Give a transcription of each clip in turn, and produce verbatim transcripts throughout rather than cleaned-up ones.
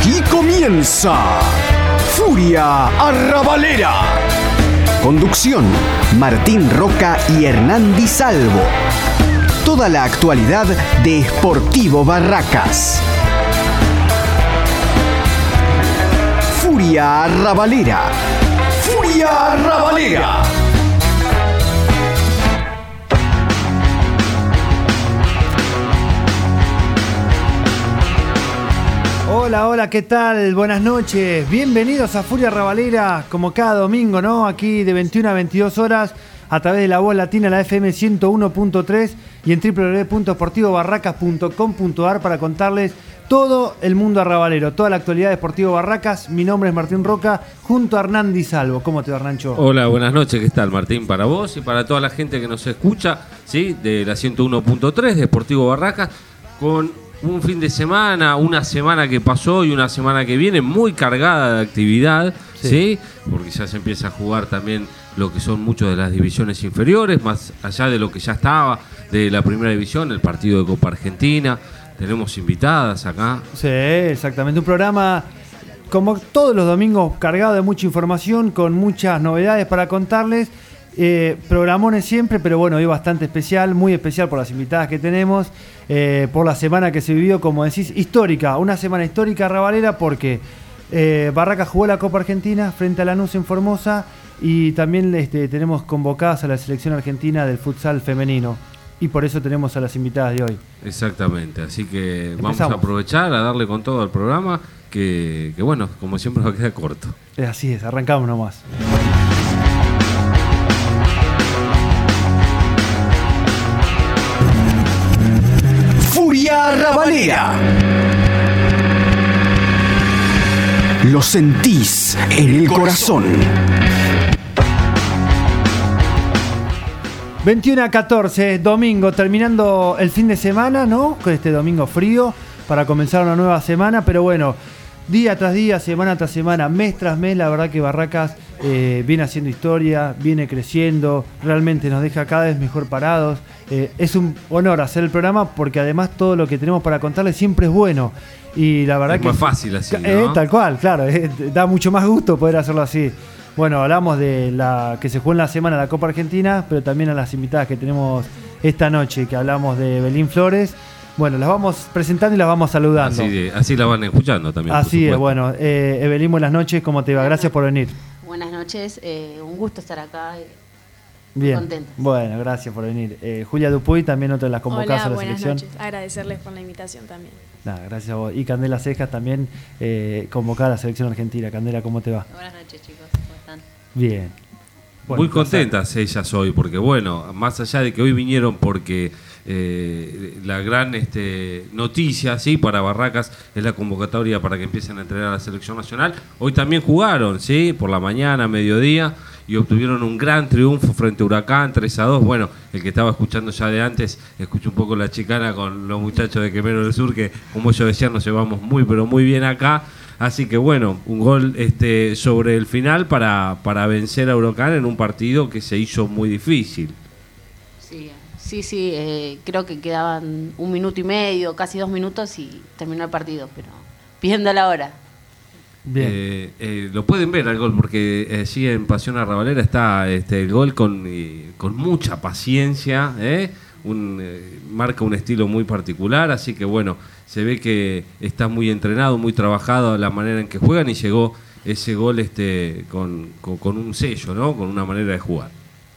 Aquí comienza Furia Arrabalera. Conducción: Martín Roca y Hernán Di Salvo. Toda la actualidad de Sportivo Barracas. Furia Arrabalera. Furia Arrabalera. Hola, hola, ¿qué tal? Buenas noches. Bienvenidos a Furia Arrabalera, como cada domingo, ¿no? Aquí de veintiuna a veintidós horas, a través de la voz latina, la F M ciento uno punto tres y en doble u doble u doble u punto sportivo barracas punto com punto a r para contarles todo el mundo arrabalero, toda la actualidad de Sportivo Barracas. Mi nombre es Martín Roca, junto a Hernán Di Salvo. ¿Cómo te va, Hernancho? Hola, buenas noches, ¿qué tal, Martín? Para vos y para toda la gente que nos escucha, ¿sí? De la ciento uno punto tres de Sportivo Barracas, con un fin de semana, una semana que pasó y una semana que viene muy cargada de actividad, ¿sí? ¿sí? Porque ya se empieza a jugar también lo que son muchas de las divisiones inferiores, más allá de lo que ya estaba de la primera división, el partido de Copa Argentina. Tenemos invitadas acá. Sí, exactamente. Un programa, como todos los domingos, cargado de mucha información, con muchas novedades para contarles. Eh, programones siempre, pero bueno, hoy bastante especial, muy especial por las invitadas que tenemos, eh, por la semana que se vivió, como decís, histórica, una semana histórica arrabalera, porque eh, Barracas jugó la Copa Argentina frente a Lanús en Formosa, y también este, tenemos convocadas a la selección argentina del futsal femenino, y por eso tenemos a las invitadas de hoy. Exactamente, así que Empezamos. Vamos a aprovechar a darle con todo al programa, que, que bueno, como siempre nos queda corto. Así es, arrancamos nomás. Furia Arrabalera. Lo sentís en el corazón. veintiuno a catorce, domingo, terminando el fin de semana, ¿no? Con este domingo frío para comenzar una nueva semana, pero bueno, día tras día, semana tras semana, mes tras mes, la verdad que Barracas eh, viene haciendo historia, viene creciendo, realmente nos deja cada vez mejor parados. Eh, es un honor hacer el programa porque además todo lo que tenemos para contarles siempre es bueno. Y la verdad es que más fácil así, ¿no? Eh, tal cual, claro, eh, da mucho más gusto poder hacerlo así. Bueno, hablamos de la que se jugó en la semana la Copa Argentina, pero también a las invitadas que tenemos esta noche, que hablamos de Belín Flores. Bueno, las vamos presentando y las vamos saludando. Así, de, así la van escuchando también. Así es, bueno. Eh, Evelyn, buenas noches, ¿cómo te va? Gracias por venir. Buenas noches, eh, un gusto estar acá. Bien, contenta. Bueno, gracias por venir. Eh, Julia Dupuy, también otra de las convocadas a la buenas selección. Noches, agradecerles por la invitación también. Nada, gracias a vos. Y Candela Cejas también, eh, convocada a la selección argentina. Candela, ¿cómo te va? Buenas noches, chicos, ¿cómo están? Bien. Bueno, muy contentas ellas hoy, porque bueno, más allá de que hoy vinieron porque eh, la gran este, noticia, sí, para Barracas es la convocatoria para que empiecen a entrenar a la selección nacional. Hoy también jugaron, sí, por la mañana, mediodía, y obtuvieron un gran triunfo frente a Huracán, tres a dos. Bueno, el que estaba escuchando ya de antes, escuché un poco la chicana con los muchachos de Quemero del Sur, que como ellos decían, nos llevamos muy, pero muy bien acá. Así que bueno, un gol este, sobre el final para, para vencer a Huracán en un partido que se hizo muy difícil. Sí, sí, sí eh, creo que quedaban un minuto y medio, casi dos minutos y terminó el partido, pero pidiendo la hora. Bien. Eh, eh, lo pueden ver al gol porque allí en Pasión Arrabalera está este, el gol con, eh, con mucha paciencia, ¿eh? Un, eh, marca un estilo muy particular, así que bueno, se ve que está muy entrenado, muy trabajado la manera en que juegan y llegó ese gol este, con, con, con un sello, ¿no? Con una manera de jugar.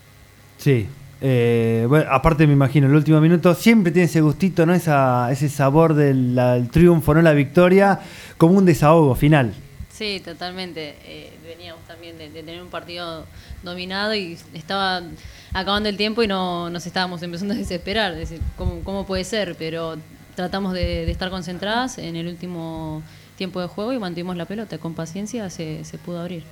Sí. Eh, bueno, aparte me imagino, el último minuto siempre tiene ese gustito, ¿no? Esa, ese sabor del, la, del triunfo, ¿no? La victoria, como un desahogo final. Sí, totalmente. Eh, veníamos también de, de tener un partido dominado y estaba acabando el tiempo y no nos estábamos empezando a desesperar. Es decir, ¿cómo, cómo puede ser? Pero tratamos de, de estar concentradas en el último tiempo de juego y mantuvimos la pelota. Con paciencia se, se pudo abrir.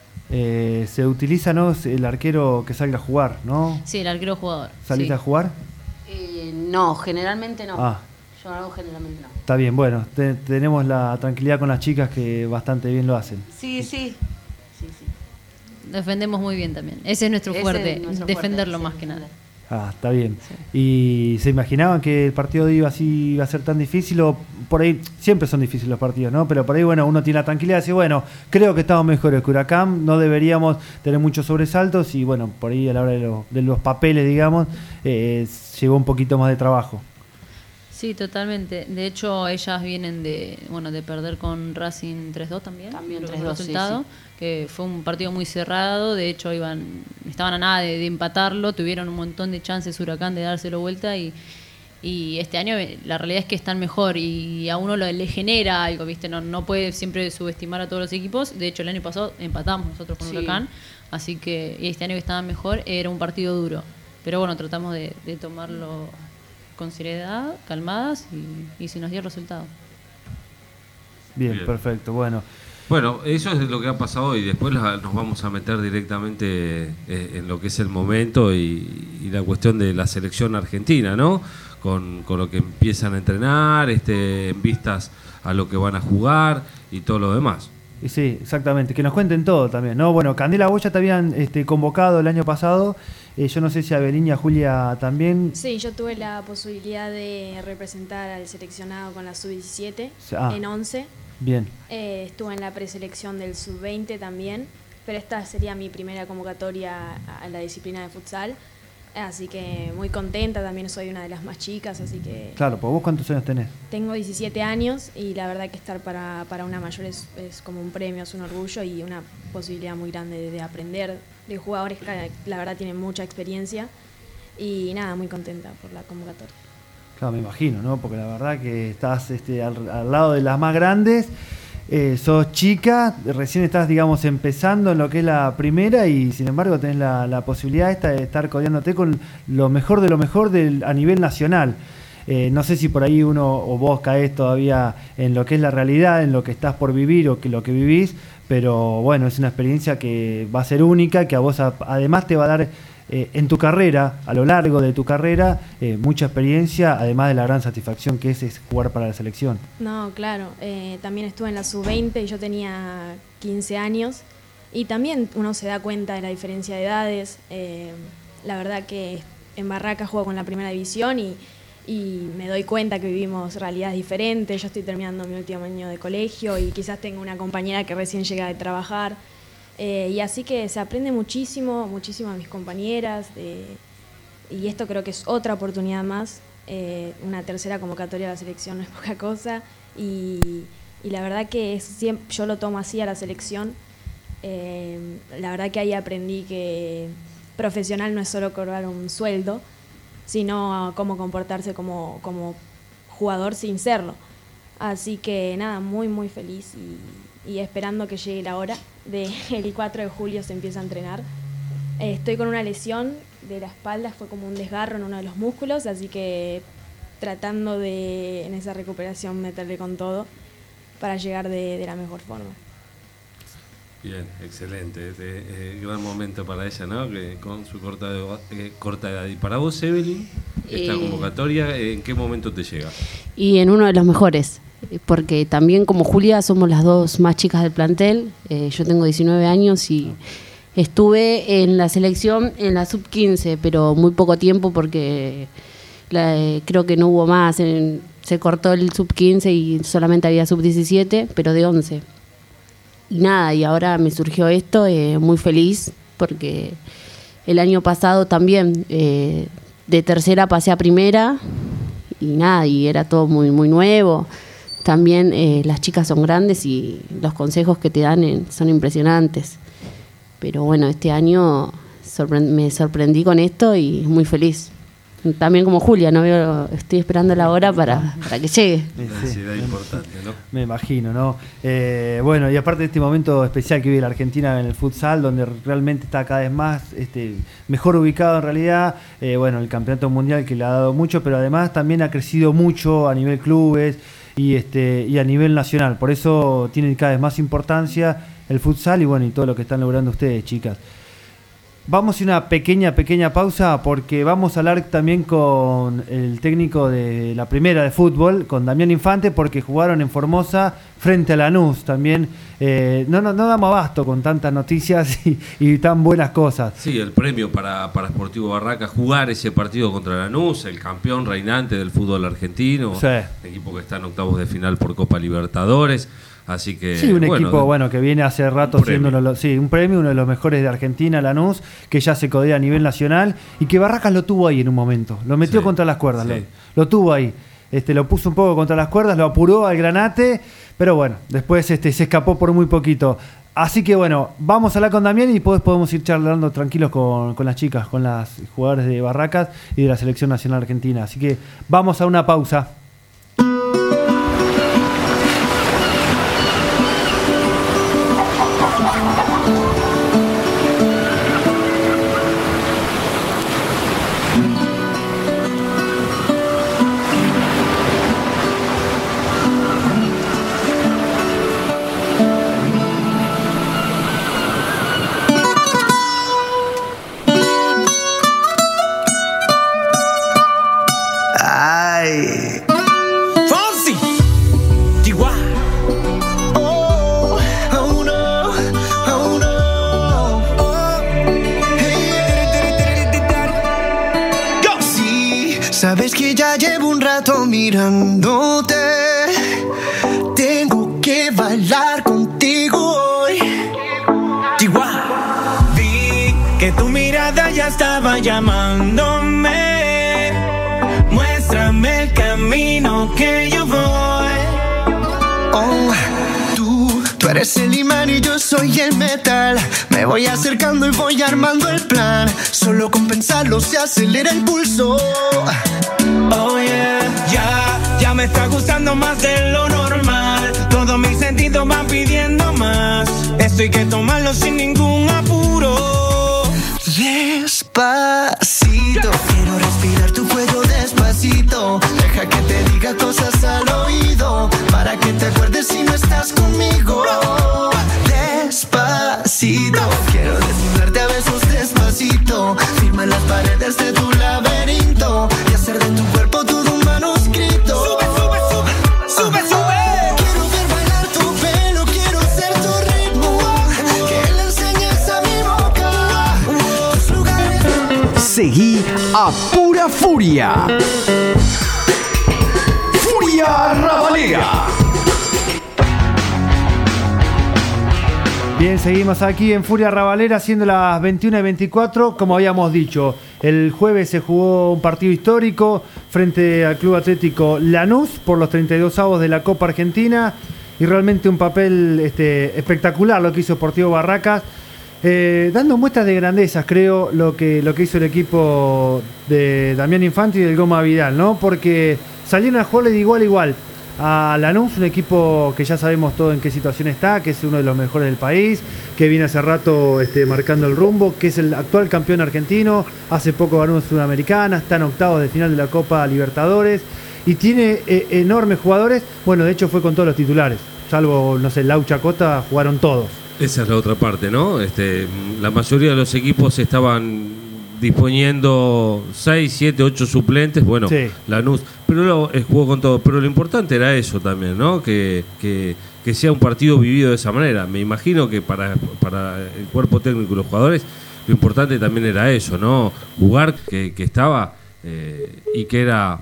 Eh, se utiliza, ¿no? El arquero que salga a jugar, ¿no? Sí, el arquero jugador. ¿Saliste sí. a jugar? Eh, no, generalmente no. Ah. Yo no, generalmente no. Está bien, bueno, te, tenemos la tranquilidad con las chicas que bastante bien lo hacen. Sí, sí. sí, sí. Defendemos muy bien también. Ese es nuestro Ese fuerte, es nuestro defenderlo fuerte, más sí, que nada. Ah, está bien. ¿Y se imaginaban que el partido iba así iba a ser tan difícil? O por ahí, siempre son difíciles los partidos, ¿no? Pero por ahí, bueno, uno tiene la tranquilidad de decir, bueno, creo que estamos mejores que Huracán, no deberíamos tener muchos sobresaltos y, bueno, por ahí a la hora de, lo, de los papeles, digamos, eh, llevó un poquito más de trabajo. Sí, totalmente. De hecho, ellas vienen de bueno de perder con Racing tres dos también. También creo que tres dos, fue el resultado, sí, sí. Que fue un partido muy cerrado. De hecho, iban estaban a nada de, de empatarlo. Tuvieron un montón de chances Huracán de dárselo vuelta y, y este año la realidad es que están mejor y a uno lo, le genera algo, ¿viste? No, no puede siempre subestimar a todos los equipos. De hecho, el año pasado empatamos nosotros con Sí. Huracán. Así que y este año que estaban mejor era un partido duro. Pero bueno, tratamos de, de tomarlo con seriedad, calmadas y, y se nos dio el resultado. Bien, Bien. perfecto, bueno. Bueno, eso es lo que ha pasado y después la- nos vamos a meter directamente eh, en lo que es el momento y, y la cuestión de la selección argentina, ¿no? Con, con lo que empiezan a entrenar, este, en vistas a lo que van a jugar y todo lo demás. Y sí, exactamente, que nos cuenten todo también, ¿no? Bueno, Candela, vos ya te habían este, convocado el año pasado, eh, yo no sé si Abelín y a Julia también. Sí, yo tuve la posibilidad de representar al seleccionado con la sub diecisiete Ah. en once. Bien, Eh, estuve en la preselección del sub veinte también, pero esta sería mi primera convocatoria a la disciplina de futsal. Así que muy contenta, también soy una de las más chicas, así que claro, pues vos cuántos años tenés. tengo diecisiete años y la verdad que estar para, para una mayor es, es como un premio, es un orgullo y una posibilidad muy grande de, de aprender de jugadores que la verdad tienen mucha experiencia y nada, muy contenta por la convocatoria. Claro, me imagino, ¿no? Porque la verdad que estás este, al, al lado de las más grandes, eh, sos chica, recién estás, digamos, empezando en lo que es la primera y sin embargo tenés la, la posibilidad esta de estar codeándote con lo mejor de lo mejor del, a nivel nacional. Eh, no sé si por ahí uno o vos caés todavía en lo que es la realidad, en lo que estás por vivir o que lo que vivís, pero bueno, es una experiencia que va a ser única, que a vos a, además te va a dar eh, en tu carrera, a lo largo de tu carrera, eh, mucha experiencia, además de la gran satisfacción que es, es jugar para la selección. No, claro, eh, también estuve en la sub veinte y yo tenía quince años y también uno se da cuenta de la diferencia de edades. Eh, la verdad que en Barracas juego con la primera división y, y me doy cuenta que vivimos realidades diferentes. Yo estoy terminando mi último año de colegio y quizás tengo una compañera que recién llega de trabajar. Eh, y así que se aprende muchísimo, muchísimo de mis compañeras eh, y esto creo que es otra oportunidad más. Eh, una tercera convocatoria a la selección no es poca cosa y, y la verdad que es siempre, yo lo tomo así a la selección. Eh, la verdad que ahí aprendí que profesional no es solo cobrar un sueldo, sino cómo comportarse como, como jugador sin serlo. Así que nada, muy muy feliz y, y esperando que llegue la hora de el cuatro de julio se empieza a entrenar. Eh, estoy con una lesión de la espalda, fue como un desgarro en uno de los músculos, así que tratando de en esa recuperación meterle con todo para llegar de, de la mejor forma. Bien, excelente. Este, eh, gran momento para ella, ¿no? Que con su corta, de- eh, corta edad. ¿Y para vos, Evelyn, esta Eh, convocatoria, en qué momento te llega? Y en uno de los mejores, porque también como Julia somos las dos más chicas del plantel. Eh, yo tengo diecinueve años y estuve en la selección en la sub quince, pero muy poco tiempo porque la, eh, creo que no hubo más. En- se cortó el sub quince y solamente había sub diecisiete, pero de once. Y nada, y ahora me surgió esto, eh, muy feliz, porque el año pasado también eh, de tercera pasé a primera y nada, y era todo muy, muy nuevo. También eh, las chicas son grandes y los consejos que te dan eh, son impresionantes. Pero bueno, este año sorpre- me sorprendí con esto y muy feliz. También como Julia, no veo, estoy esperando la hora para, para que llegue. Una Sí, ansiedad importante, ¿no? me imagino, ¿no? Eh, bueno, y aparte de este momento especial que vive la Argentina en el futsal, donde realmente está cada vez más este, mejor ubicado en realidad, eh, bueno, el campeonato mundial que le ha dado mucho, pero además también ha crecido mucho a nivel clubes y, este, y a nivel nacional. Por eso tiene cada vez más importancia el futsal y bueno, y todo lo que están logrando ustedes, chicas. Vamos a ir una pequeña, pequeña pausa porque vamos a hablar también con el técnico de la primera de fútbol, con Damián Infante, porque jugaron en Formosa frente a Lanús también. Eh, no, no, no damos abasto con tantas noticias y, y tan buenas cosas. Sí, el premio para, para Sportivo Barracas, jugar ese partido contra Lanús, el campeón reinante del fútbol argentino, Sí. el equipo que está en octavos de final por Copa Libertadores. Así que, Sí, un bueno, equipo bueno que viene hace rato siendo uno de los, sí, un premio, uno de los mejores de Argentina, Lanús, que ya se codea a nivel nacional y que Barracas lo tuvo ahí en un momento. Lo metió Sí, contra las cuerdas, sí. lo, lo tuvo ahí. Este, lo puso un poco contra las cuerdas, lo apuró al Granate, pero bueno, después este, se escapó por muy poquito. Así que bueno, vamos a hablar con Damián y después podemos ir charlando tranquilos con, con las chicas, con las jugadoras de Barracas y de la Selección Nacional Argentina. Así que vamos a una pausa. Ay. Fonsi. Chihuahua. Oh, oh no, oh no. Oh. Hey. Yo. Sí, sabes que ya llevo un rato mirándote. Tengo que bailar contigo hoy. Chihuahua. Vi que tu mirada ya estaba llamándome. Muéstrame el camino que yo voy. Oh, tú, tú eres el imán y yo soy el metal. Me voy acercando y voy armando el plan. Solo con pensarlo se acelera el pulso. Oh yeah, ya, ya me está gustando más de lo normal. Todos mis sentidos van pidiendo más. Esto hay que tomarlo sin ningún apuro. Despacito, quiero respirar tu cuello despacito. Deja que te diga cosas al oído, para que te acuerdes si no estás conmigo. Despacito, quiero desnudarte a besos despacito. Firma las paredes de tu laberinto y hacer de tu cuerpo todo un manuscrito. Sube, sube, sube, sube, sube. Quiero ver bailar tu pelo, quiero ser tu ritmo. Que le enseñes a mi boca tus lugares. Seguí a Pura Furia. Furia Rabalera. Bien, seguimos aquí en Furia Rabalera, siendo las veintiuna y veinticuatro. Como habíamos dicho, el jueves se jugó un partido histórico frente al Club Atlético Lanús por los treinta y dos avos de la Copa Argentina. Y realmente un papel este, espectacular lo que hizo Sportivo Barracas. Eh, dando muestras de grandezas, creo, lo que, lo que hizo el equipo de Damián Infante y del Goma Vidal, ¿no? Porque salieron a jugarle de igual a igual a Lanús, un equipo que ya sabemos todo en qué situación está, que es uno de los mejores del país, que viene hace rato este, marcando el rumbo, que es el actual campeón argentino, hace poco ganó una Sudamericana, está en octavos de final de la Copa Libertadores y tiene eh, enormes jugadores. Bueno, de hecho fue con todos los titulares, salvo, no sé, Lau Chacota, jugaron todos. Esa es la otra parte, ¿no? Este, la mayoría de los equipos estaban disponiendo seis, siete, ocho suplentes. Bueno, Sí. Lanús, pero lo, eh, jugó con todo. Pero lo importante era eso también, ¿no? Que, que, que sea un partido vivido de esa manera. Me imagino que para, para el cuerpo técnico y los jugadores, lo importante también era eso, ¿no? Jugar que, que estaba eh, y que era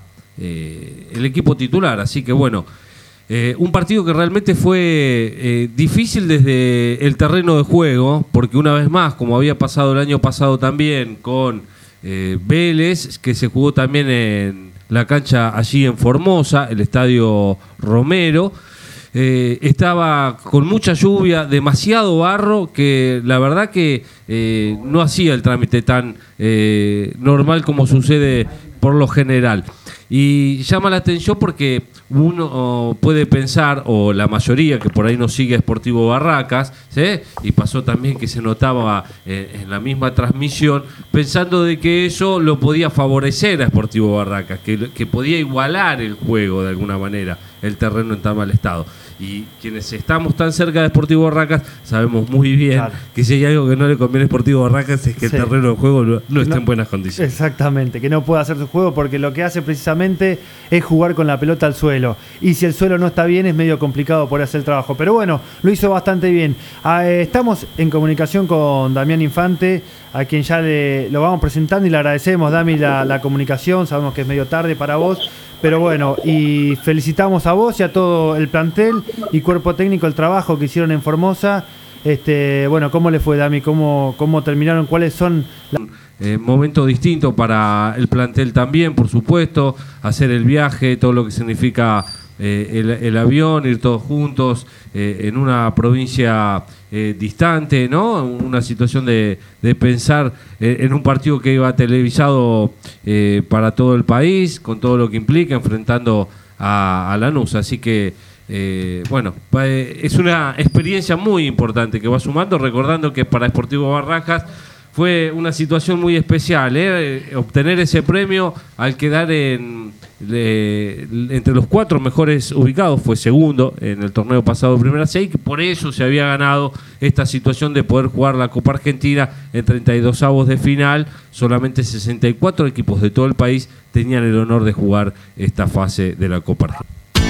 eh, el equipo titular. Así que bueno. Eh, un partido que realmente fue eh, difícil desde el terreno de juego, porque una vez más, como había pasado el año pasado también con eh, Vélez, que se jugó también en la cancha allí en Formosa, el Estadio Romero, eh, estaba con mucha lluvia, demasiado barro, que la verdad que eh, no hacía el trámite tan eh, normal como sucede por lo general. Y llama la atención porque uno oh, puede pensar, o la mayoría que por ahí no sigue a Sportivo Barracas, ¿sí? Y pasó también que se notaba eh, en la misma transmisión, pensando de que eso lo podía favorecer a Sportivo Barracas, que, que podía igualar el juego de alguna manera, el terreno en tan mal estado. Y quienes estamos tan cerca de Sportivo Barracas sabemos muy bien claro. que si hay algo que no le conviene a Sportivo Barracas es que sí. el terreno de juego no, no está No, en buenas condiciones. Exactamente, que no pueda hacer su juego porque lo que hace precisamente es jugar con la pelota al suelo. Y si el suelo no está bien es medio complicado poder hacer el trabajo. Pero bueno, lo hizo bastante bien. Ah, eh, estamos en comunicación con Damián Infante, a quien ya le, lo vamos presentando y le agradecemos, Dami, la, la comunicación. Sabemos que es medio tarde para vos. Pero bueno, y felicitamos a vos y a todo el plantel y cuerpo técnico el trabajo que hicieron en Formosa. Este, bueno, ¿cómo le fue, Dami? ¿Cómo, cómo terminaron? ¿Cuáles son las... Eh, momento distinto para el plantel también, por supuesto, hacer el viaje, todo lo que significa eh, el, el avión, ir todos juntos eh, en una provincia eh, distante, ¿no? Una situación de, de pensar eh, en un partido que iba televisado eh, para todo el país, con todo lo que implica, enfrentando a, a Lanús, así que Eh, bueno, es una experiencia muy importante que va sumando, recordando que para Sportivo Barracas fue una situación muy especial, ¿eh? Obtener ese premio al quedar en, de, entre los cuatro mejores ubicados, fue segundo en el torneo pasado de Primera C, y que por eso se había ganado esta situación de poder jugar la Copa Argentina en treinta y dos avos de final. Solamente sesenta y cuatro equipos de todo el país tenían el honor de jugar esta fase de la Copa Argentina.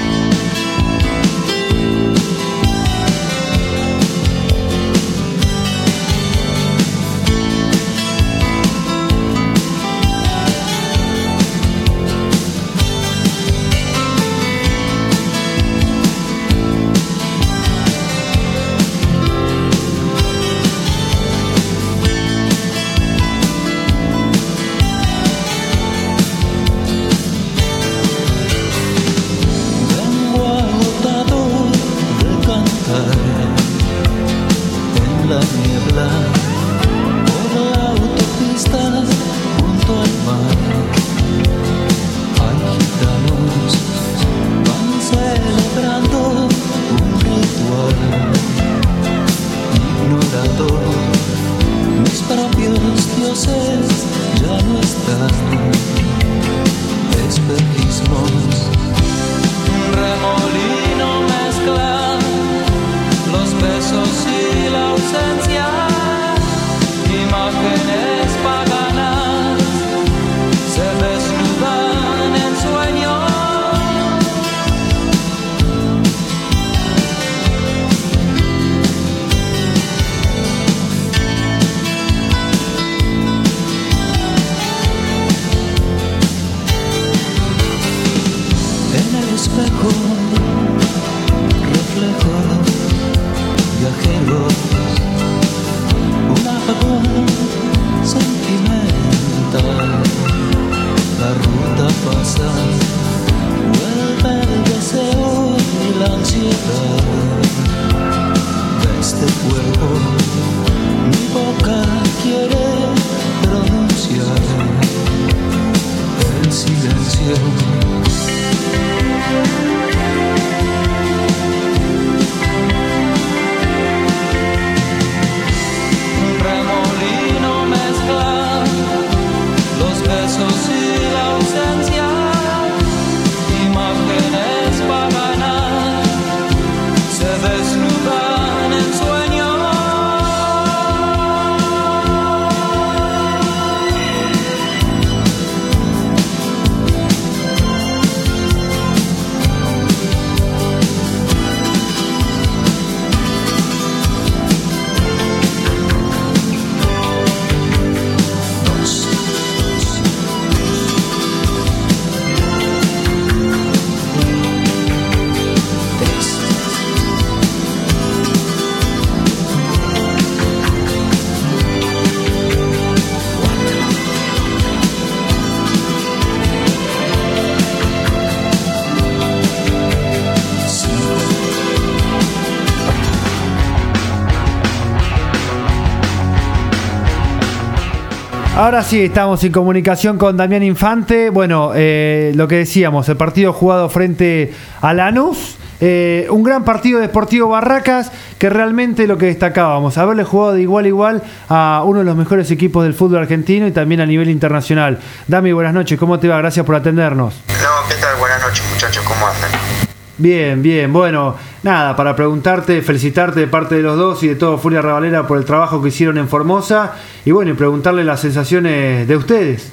Ahora sí, estamos en comunicación con Damián Infante. Bueno, eh, lo que decíamos, el partido jugado frente a Lanús. Eh, un gran partido de Sportivo Barracas, que realmente lo que destacábamos, haberle jugado de igual a igual a uno de los mejores equipos del fútbol argentino y también a nivel internacional. Dami, buenas noches, ¿cómo te va? Gracias por atendernos. No, ¿qué tal? Buenas noches, muchachos, ¿cómo andan? Bien, bien. Bueno, nada, para preguntarte, felicitarte de parte de los dos y de todo Furia Ravalera por el trabajo que hicieron en Formosa y bueno, y preguntarle las sensaciones de ustedes.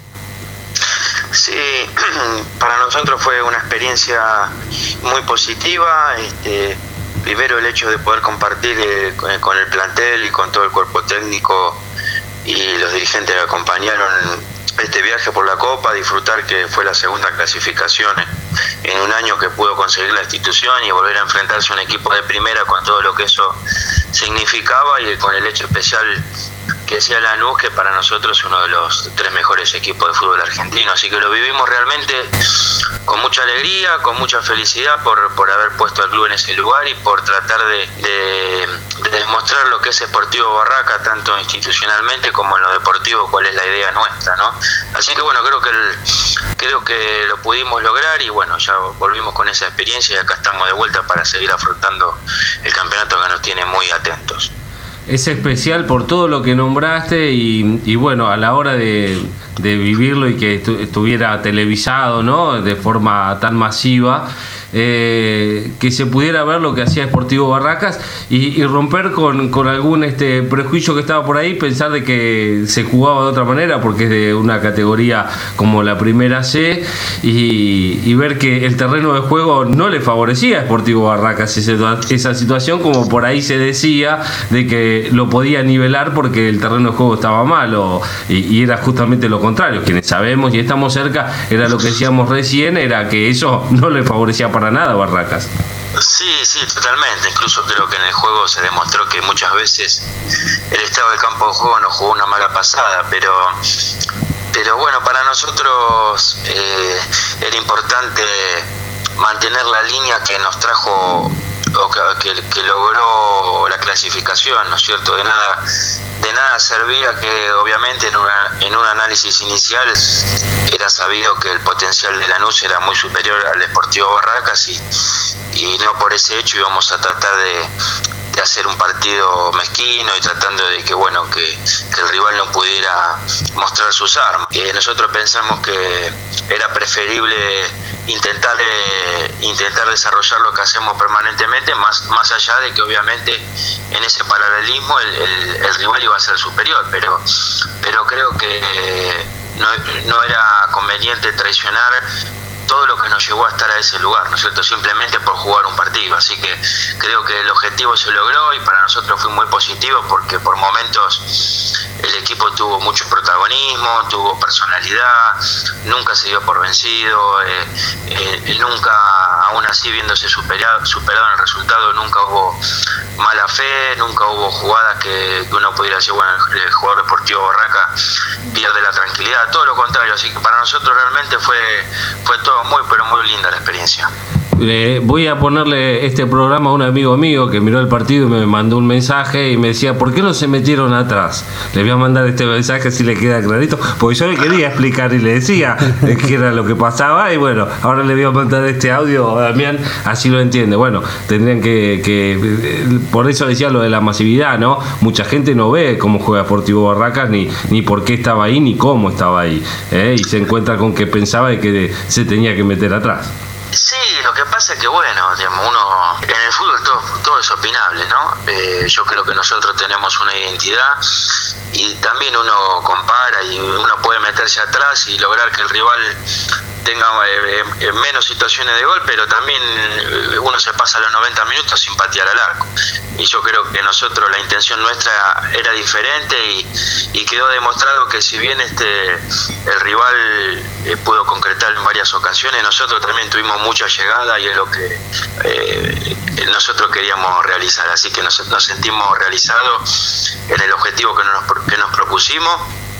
Sí, para nosotros fue una experiencia muy positiva. Este, primero el hecho de poder compartir eh, con, con el plantel y con todo el cuerpo técnico y los dirigentes que acompañaron este viaje por la Copa, disfrutar que fue la segunda clasificación en un año que pudo conseguir la institución y volver a enfrentarse a un equipo de primera con todo lo que eso significaba y con el hecho especial que sea Lanús, que para nosotros es uno de los tres mejores equipos de fútbol argentino, así que lo vivimos realmente con mucha alegría, con mucha felicidad por, por haber puesto al club en ese lugar y por tratar de, de, de demostrar lo que es Sportivo Barraca, tanto institucionalmente como en lo deportivo, cuál es la idea nuestra, ¿no? Así que bueno, creo que el, creo que lo pudimos lograr y bueno, ya volvimos con esa experiencia y acá estamos de vuelta para seguir afrontando el campeonato que nos tiene muy atentos. Es especial por todo lo que nombraste y, y bueno, a la hora de, de vivirlo y que estu- estuviera televisado, ¿no? De forma tan masiva, eh, que se pudiera ver lo que hacía Sportivo Barracas y, y romper con, con algún este prejuicio que estaba por ahí, pensar de que se jugaba de otra manera porque es de una categoría como la Primera C y, y ver que el terreno de juego no le favorecía a Sportivo Barracas esa, esa situación, como por ahí se decía de que lo podía nivelar porque el terreno de juego estaba malo y, y era justamente lo contrario. Quienes sabemos y estamos cerca, era lo que decíamos recién, era que eso no le favorecía para nada a Barracas. Sí, sí, totalmente. Incluso creo que en el juego se demostró que muchas veces el estado del campo de juego nos jugó una mala pasada, pero pero bueno, para nosotros eh, era importante mantener la línea que nos trajo o que, que, que logró la clasificación, ¿no es cierto? De nada de nada servía que obviamente en, una, en un análisis inicial era sabido que el potencial de Lanús era muy superior al Sportivo Barracas y, y no por ese hecho íbamos a tratar de, de hacer un partido mezquino y tratando de que bueno que, que el rival no pudiera mostrar sus armas. Eh, nosotros pensamos que era preferible intentar eh, intentar desarrollar lo que hacemos permanentemente, más más allá de que obviamente en ese paralelismo el, el, el rival iba a ser superior, pero pero creo que no, no era conveniente traicionar todo lo que nos llevó a estar a ese lugar, ¿no es cierto? Simplemente por jugar un partido. Así que creo que el objetivo se logró y para nosotros fue muy positivo porque por momentos el equipo tuvo mucho protagonismo, tuvo personalidad, nunca se dio por vencido, eh, eh, nunca, aún así viéndose superado, superado en el resultado, nunca hubo mala fe, nunca hubo jugadas que, que uno pudiera decir, bueno, el jugador deportivo Barraca pierde la tranquilidad, todo lo contrario. Así que para nosotros realmente fue, fue todo muy, pero muy linda la experiencia. Eh, voy a ponerle este programa a un amigo mío que miró el partido y me mandó un mensaje y me decía, ¿por qué no se metieron atrás? Le voy a mandar este mensaje así le queda clarito, porque yo le quería explicar y le decía qué era lo que pasaba y bueno, ahora le voy a mandar este audio a Damián, así lo entiende. Bueno, tendrían que, que por eso decía lo de la masividad, ¿no? Mucha gente no ve cómo juega Sportivo Barracas ni, ni por qué estaba ahí ni cómo estaba ahí, ¿eh? Y se encuentra con que pensaba que se tenía que meter atrás. Sí, lo que pasa es que bueno, digamos, uno en el fútbol todo, todo es opinable, ¿no? Eh, yo creo que nosotros tenemos una identidad y también uno compara y uno puede meterse atrás y lograr que el rival tenga eh, eh, menos situaciones de gol, pero también eh, uno se pasa los noventa minutos sin patear al arco. Y yo creo que nosotros, la intención nuestra era diferente y, y quedó demostrado que si bien este el rival eh, pudo concretar en varias ocasiones, nosotros también tuvimos mucha llegada y es lo que eh, nosotros queríamos realizar. Así que nos, nos sentimos realizados en el objetivo que nos, que nos propusimos.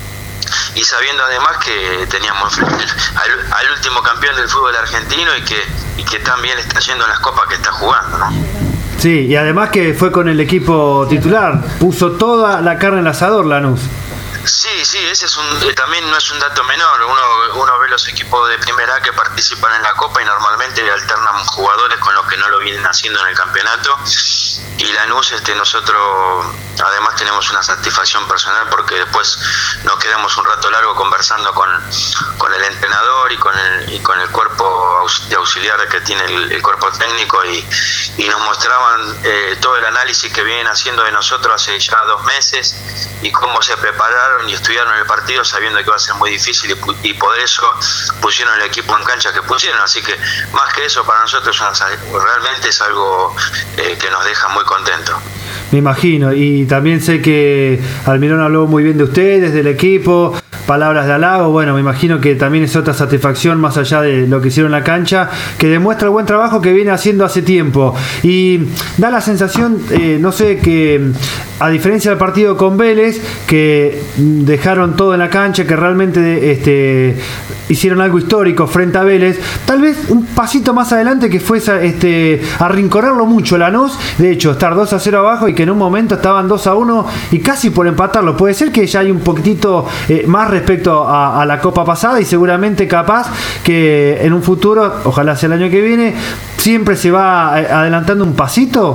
Y sabiendo además que teníamos al, al último campeón del fútbol argentino y que, y que también está yendo en las copas que está jugando, ¿no? Sí, y además que fue con el equipo titular, puso toda la carne en el asador Lanús. Sí, sí, ese es un, eh, también no es un dato menor. Uno, uno ve los equipos de Primera A que participan en la Copa y normalmente alternan jugadores con los que que no lo vienen haciendo en el campeonato. Y Lanús, este, nosotros además tenemos una satisfacción personal porque después nos quedamos un rato largo conversando con, con el entrenador y con el, y con el cuerpo de auxiliar que tiene el, el cuerpo técnico y, y nos mostraban eh, todo el análisis que vienen haciendo de nosotros hace ya dos meses y cómo se prepararon y estudiaron el partido sabiendo que iba a ser muy difícil y, y por eso pusieron el equipo en cancha que pusieron. Así que más que eso para nosotros es una, realmente es algo eh, que nos deja muy contento. Me imagino, y también sé que Almirón habló muy bien de ustedes, del equipo, palabras de halago. Bueno, me imagino que también es otra satisfacción más allá de lo que hicieron en la cancha, que demuestra el buen trabajo que viene haciendo hace tiempo. Y da la sensación, eh, no sé, que a diferencia del partido con Vélez, que dejaron todo en la cancha, que realmente este, hicieron algo histórico frente a Vélez, tal vez un pasito más adelante que fue este, arrinconarlo mucho Lanús, de hecho estar dos a cero abajo y que en un momento estaban dos a uno y casi por empatarlo. Puede ser que ya hay un poquitito eh, más respecto a, a la Copa pasada y seguramente capaz que en un futuro, ojalá sea el año que viene, siempre se va adelantando un pasito.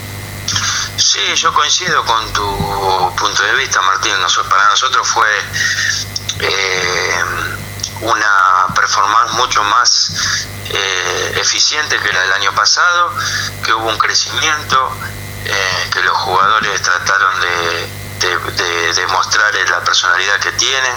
Sí, yo coincido con tu punto de vista, Martín. Para nosotros fue eh, una performance mucho más eh, eficiente que la del año pasado, que hubo un crecimiento, eh, que los jugadores trataron de, de, de, de mostrar la personalidad que tienen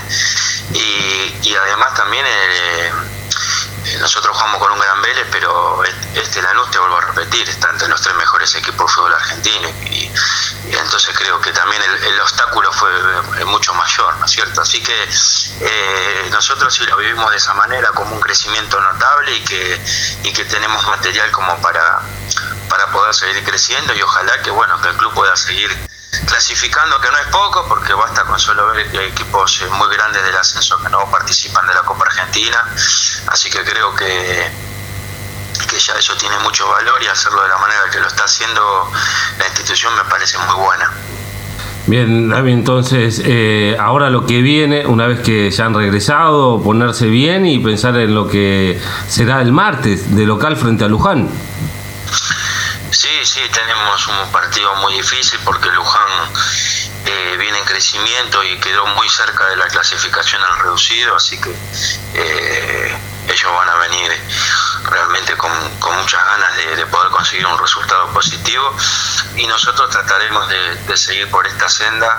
y, y además también eh, nosotros jugamos con un gran Vélez, pero este Lanús, te vuelvo a repetir, está entre los tres mejores equipos de fútbol argentino y, y entonces creo que también el, el obstáculo fue mucho mayor, ¿no es cierto? Así que eh, nosotros sí lo vivimos de esa manera, como un crecimiento notable y que, y que tenemos material como para, para poder seguir creciendo y ojalá que, bueno, que el club pueda seguir clasificando, que no es poco, porque basta con solo ver equipos muy grandes del ascenso que no participan de la Copa Argentina, así que creo que, que ya eso tiene mucho valor y hacerlo de la manera que lo está haciendo la institución me parece muy buena. Bien, David, entonces eh, ahora lo que viene, una vez que ya han regresado, ponerse bien y pensar en lo que será el martes de local frente a Luján. Sí, sí, tenemos un partido muy difícil porque Luján eh, viene en crecimiento y quedó muy cerca de la clasificación al reducido, así que eh, ellos van a venir realmente con, con muchas ganas de, de poder conseguir un resultado positivo y nosotros trataremos de, de seguir por esta senda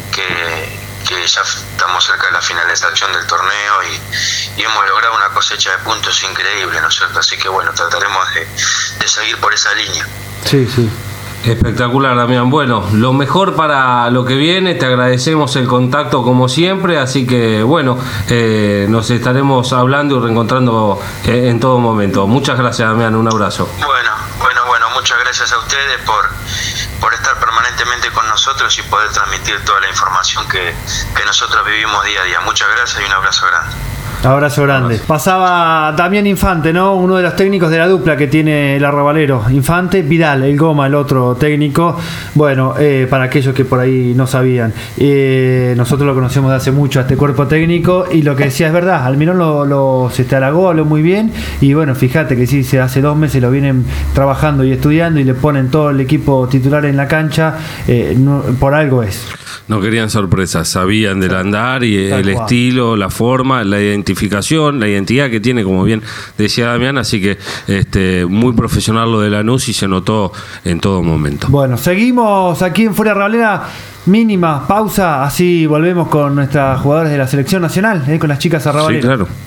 que, que ya estamos cerca de la finalización del torneo y, y hemos logrado una cosecha de puntos increíble, ¿no es cierto? Así que bueno, trataremos de, de seguir por esa línea. Sí, sí. Espectacular, Damián. Bueno, lo mejor para lo que viene, te agradecemos el contacto como siempre, así que bueno, eh, nos estaremos hablando y reencontrando eh, en todo momento. Muchas gracias, Damián, un abrazo. Bueno, bueno, bueno, muchas gracias a ustedes por, por estar permanentemente con nosotros y poder transmitir toda la información que, que nosotros vivimos día a día. Muchas gracias y un abrazo grande. Abrazo grande. Pasaba Damián Infante, ¿no? Uno de los técnicos de la dupla que tiene el Arrabalero. Infante, Vidal, el Goma, el otro técnico. Bueno, eh, para aquellos que por ahí no sabían, eh, nosotros lo conocemos de hace mucho a este cuerpo técnico y lo que decía es verdad. Almirón lo, lo se te halagó, habló muy bien y bueno, fíjate que sí, se hace dos meses lo vienen trabajando y estudiando y le ponen todo el equipo titular en la cancha. Eh, no, por algo es. No querían sorpresas, sabían del andar y el estilo, la forma, la identificación, la identidad que tiene, como bien decía Damián, así que este, muy profesional lo de Lanús y se notó en todo momento. Bueno, seguimos aquí en Furia Rabalera, mínima pausa, así volvemos con nuestras jugadoras de la selección nacional, eh, con las chicas arrabaleras. Sí, claro.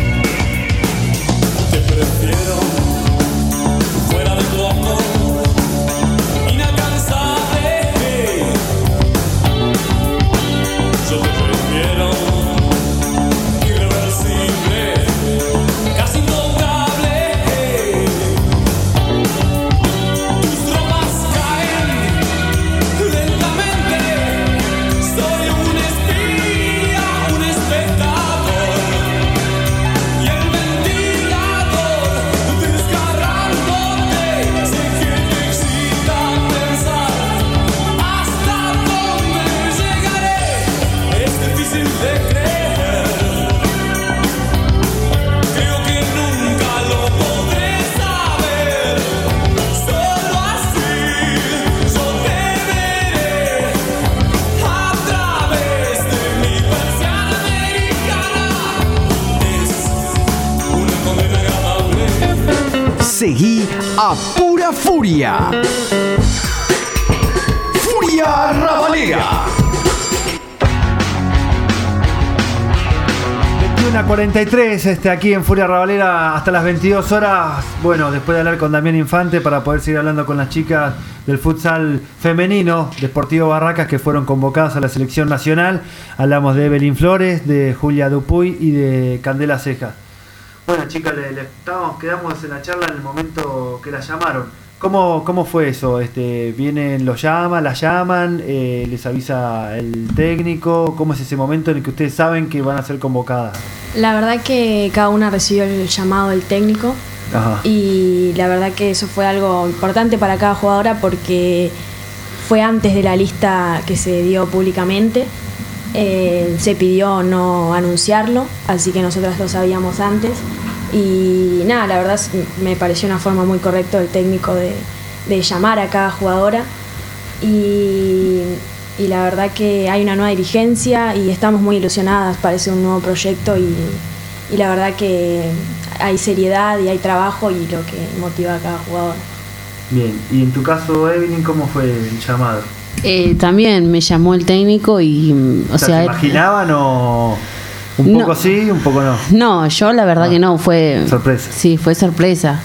Fuera de tu amor a pura furia. Furia Rabalera. veintiuna cuarenta y tres, este, aquí en Furia Rabalera hasta las veintidós horas. Bueno, después de hablar con Damián Infante para poder seguir hablando con las chicas del futsal femenino de Sportivo Barracas que fueron convocadas a la selección nacional. Hablamos de Evelyn Flores, de Julia Dupuy y de Candela Cejas. Bueno, chicas, le, le estábamos, quedamos en la charla en el momento que la llamaron. ¿Cómo, cómo fue eso? Este, ¿Vienen, los llaman, las llaman, eh, les avisa el técnico? ¿Cómo es ese momento en el que ustedes saben que van a ser convocadas? La verdad que cada una recibió el llamado del técnico. Ajá. Y la verdad que eso fue algo importante para cada jugadora porque fue antes de la lista que se dio públicamente. Eh, se pidió no anunciarlo, así que nosotras lo sabíamos antes. Y nada, la verdad me pareció una forma muy correcta del técnico de, de llamar a cada jugadora. Y, y la verdad que hay una nueva dirigencia y estamos muy ilusionadas, parece un nuevo proyecto y, y la verdad que hay seriedad y hay trabajo y lo que motiva a cada jugador. Bien, y en tu caso, Evelyn, ¿cómo fue el llamado? Eh, también me llamó el técnico y, o, o sea, sea, ¿te imaginaban o un no, poco sí, un poco no? No, yo la verdad Ah, que no, fue sorpresa. Sí, fue sorpresa.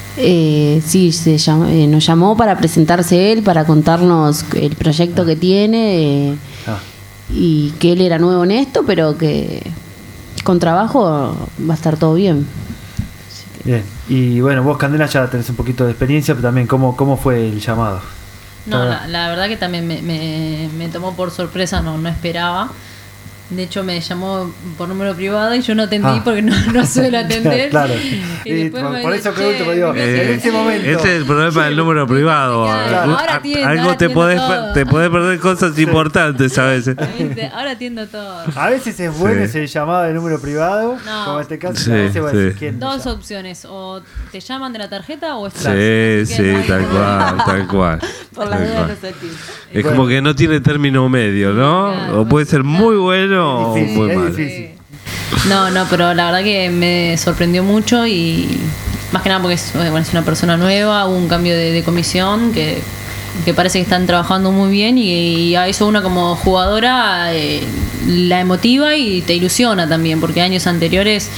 Eh, sí, se llamó, eh, nos llamó para presentarse él, para contarnos el proyecto Ah. que tiene eh, Ah. y que él era nuevo en esto, pero que con trabajo va a estar todo bien. Bien, y bueno, vos, Candela, ya tenés un poquito de experiencia, pero también, ¿cómo, cómo fue el llamado? No, la, la verdad que también me, me, me tomó por sorpresa, no, no esperaba. De hecho, me llamó por número privado y yo no atendí Ah. porque no, no suelo atender. Claro. Y Y después por, me por dice, eso pregunto, "Che, porque digo, me- en ese momento. Ese es el problema del número privado. Claro, ahora A- atiendo, Algo ahora te atiendo podés, todo. te podés perder cosas importantes a veces. me dice, ahora atiendo todo. A veces es bueno Sí. ese llamado de número privado, No. como en este caso, Sí, a veces va a decir sí. quién. Dos ya. opciones, o te llaman de la tarjeta o Sí, estás. Así sí, que no hay tal problema. cual, tal cual. Por la Tal duda cual. no sentí. Es como que no tiene término medio, ¿no? Claro. O puede ser muy bueno o Es difícil, muy es malo. difícil. No, no, pero la verdad que me sorprendió mucho y más que nada porque es, bueno, es una persona nueva, hubo un cambio de, de comisión que, que parece que están trabajando muy bien y, y a eso una como jugadora eh, la emotiva y te ilusiona también porque años anteriores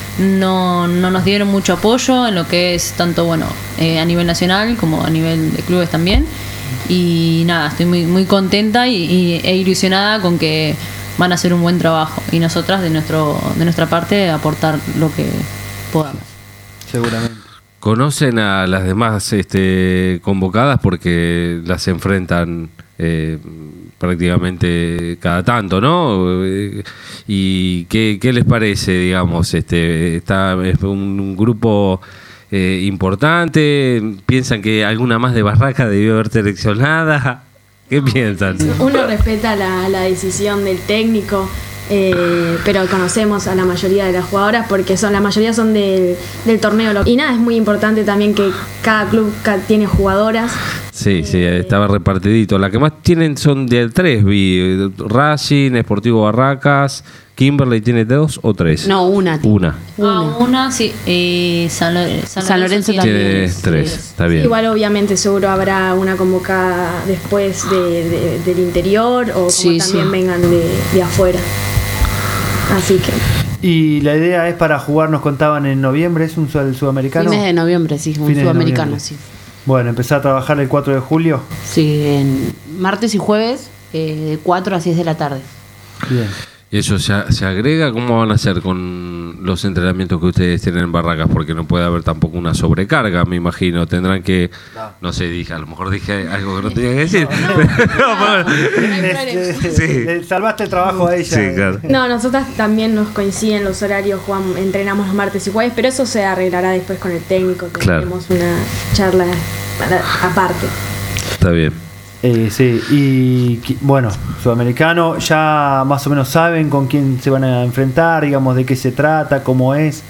no, no nos dieron mucho apoyo en lo que es tanto bueno eh, a nivel nacional como a nivel de clubes también y nada, estoy muy, muy contenta y, y- e ilusionada con que van a hacer un buen trabajo y nosotras de nuestro de nuestra parte aportar lo que podamos. Seguramente. ¿Conocen a las demás este, convocadas porque las enfrentan eh, prácticamente cada tanto, ¿no? Eh, ¿Y qué, qué les parece, digamos? Este, está, es un, un grupo eh, importante. ¿Piensan que alguna más de Barraca debió haber seleccionada? ¿Qué piensan? Uno respeta la, la decisión del técnico, eh, pero conocemos a la mayoría de las jugadoras porque son la mayoría son del, del torneo local. Y nada, es muy importante también que cada club ca- tiene jugadoras. Sí, sí, estaba repartidito. La que más tienen son de tres, vi. Racing, Sportivo Barracas, Kimberley tiene dos o tres. No, una. tío. Una. Ah, una, sí, y San, Lore- San Lorenzo tiene- Tiene también, tres, sí. está bien. Igual obviamente seguro habrá una convocada después de, de- del interior o como Sí, también sí. vengan de, de afuera. Así que Y la idea es para jugar, nos contaban en noviembre, ¿es un sud- sudamericano? Fines de noviembre, sí, un Fines de sudamericano, noviembre. sí. Bueno, empezar a trabajar el cuatro de julio. Sí, en martes y jueves, eh, de cuatro a seis de la tarde. Bien. ¿Y eso se, se agrega? ¿Cómo van a hacer con los entrenamientos que ustedes tienen en Barracas? Porque no puede haber tampoco una sobrecarga, me imagino. Tendrán que, no sé, dije, a lo mejor dije algo que no tenía que decir. No, Este, Sí. le salvaste el trabajo a ella. Sí, claro. no, nosotras también nos coinciden los horarios, jugamos, entrenamos los martes y jueves, pero eso se arreglará después con el técnico, que Claro. tenemos una charla para- aparte. Está bien. Eh, sí, y qui- bueno, sudamericano, ya más o menos saben con quién se van a enfrentar, digamos, de qué se trata, cómo es.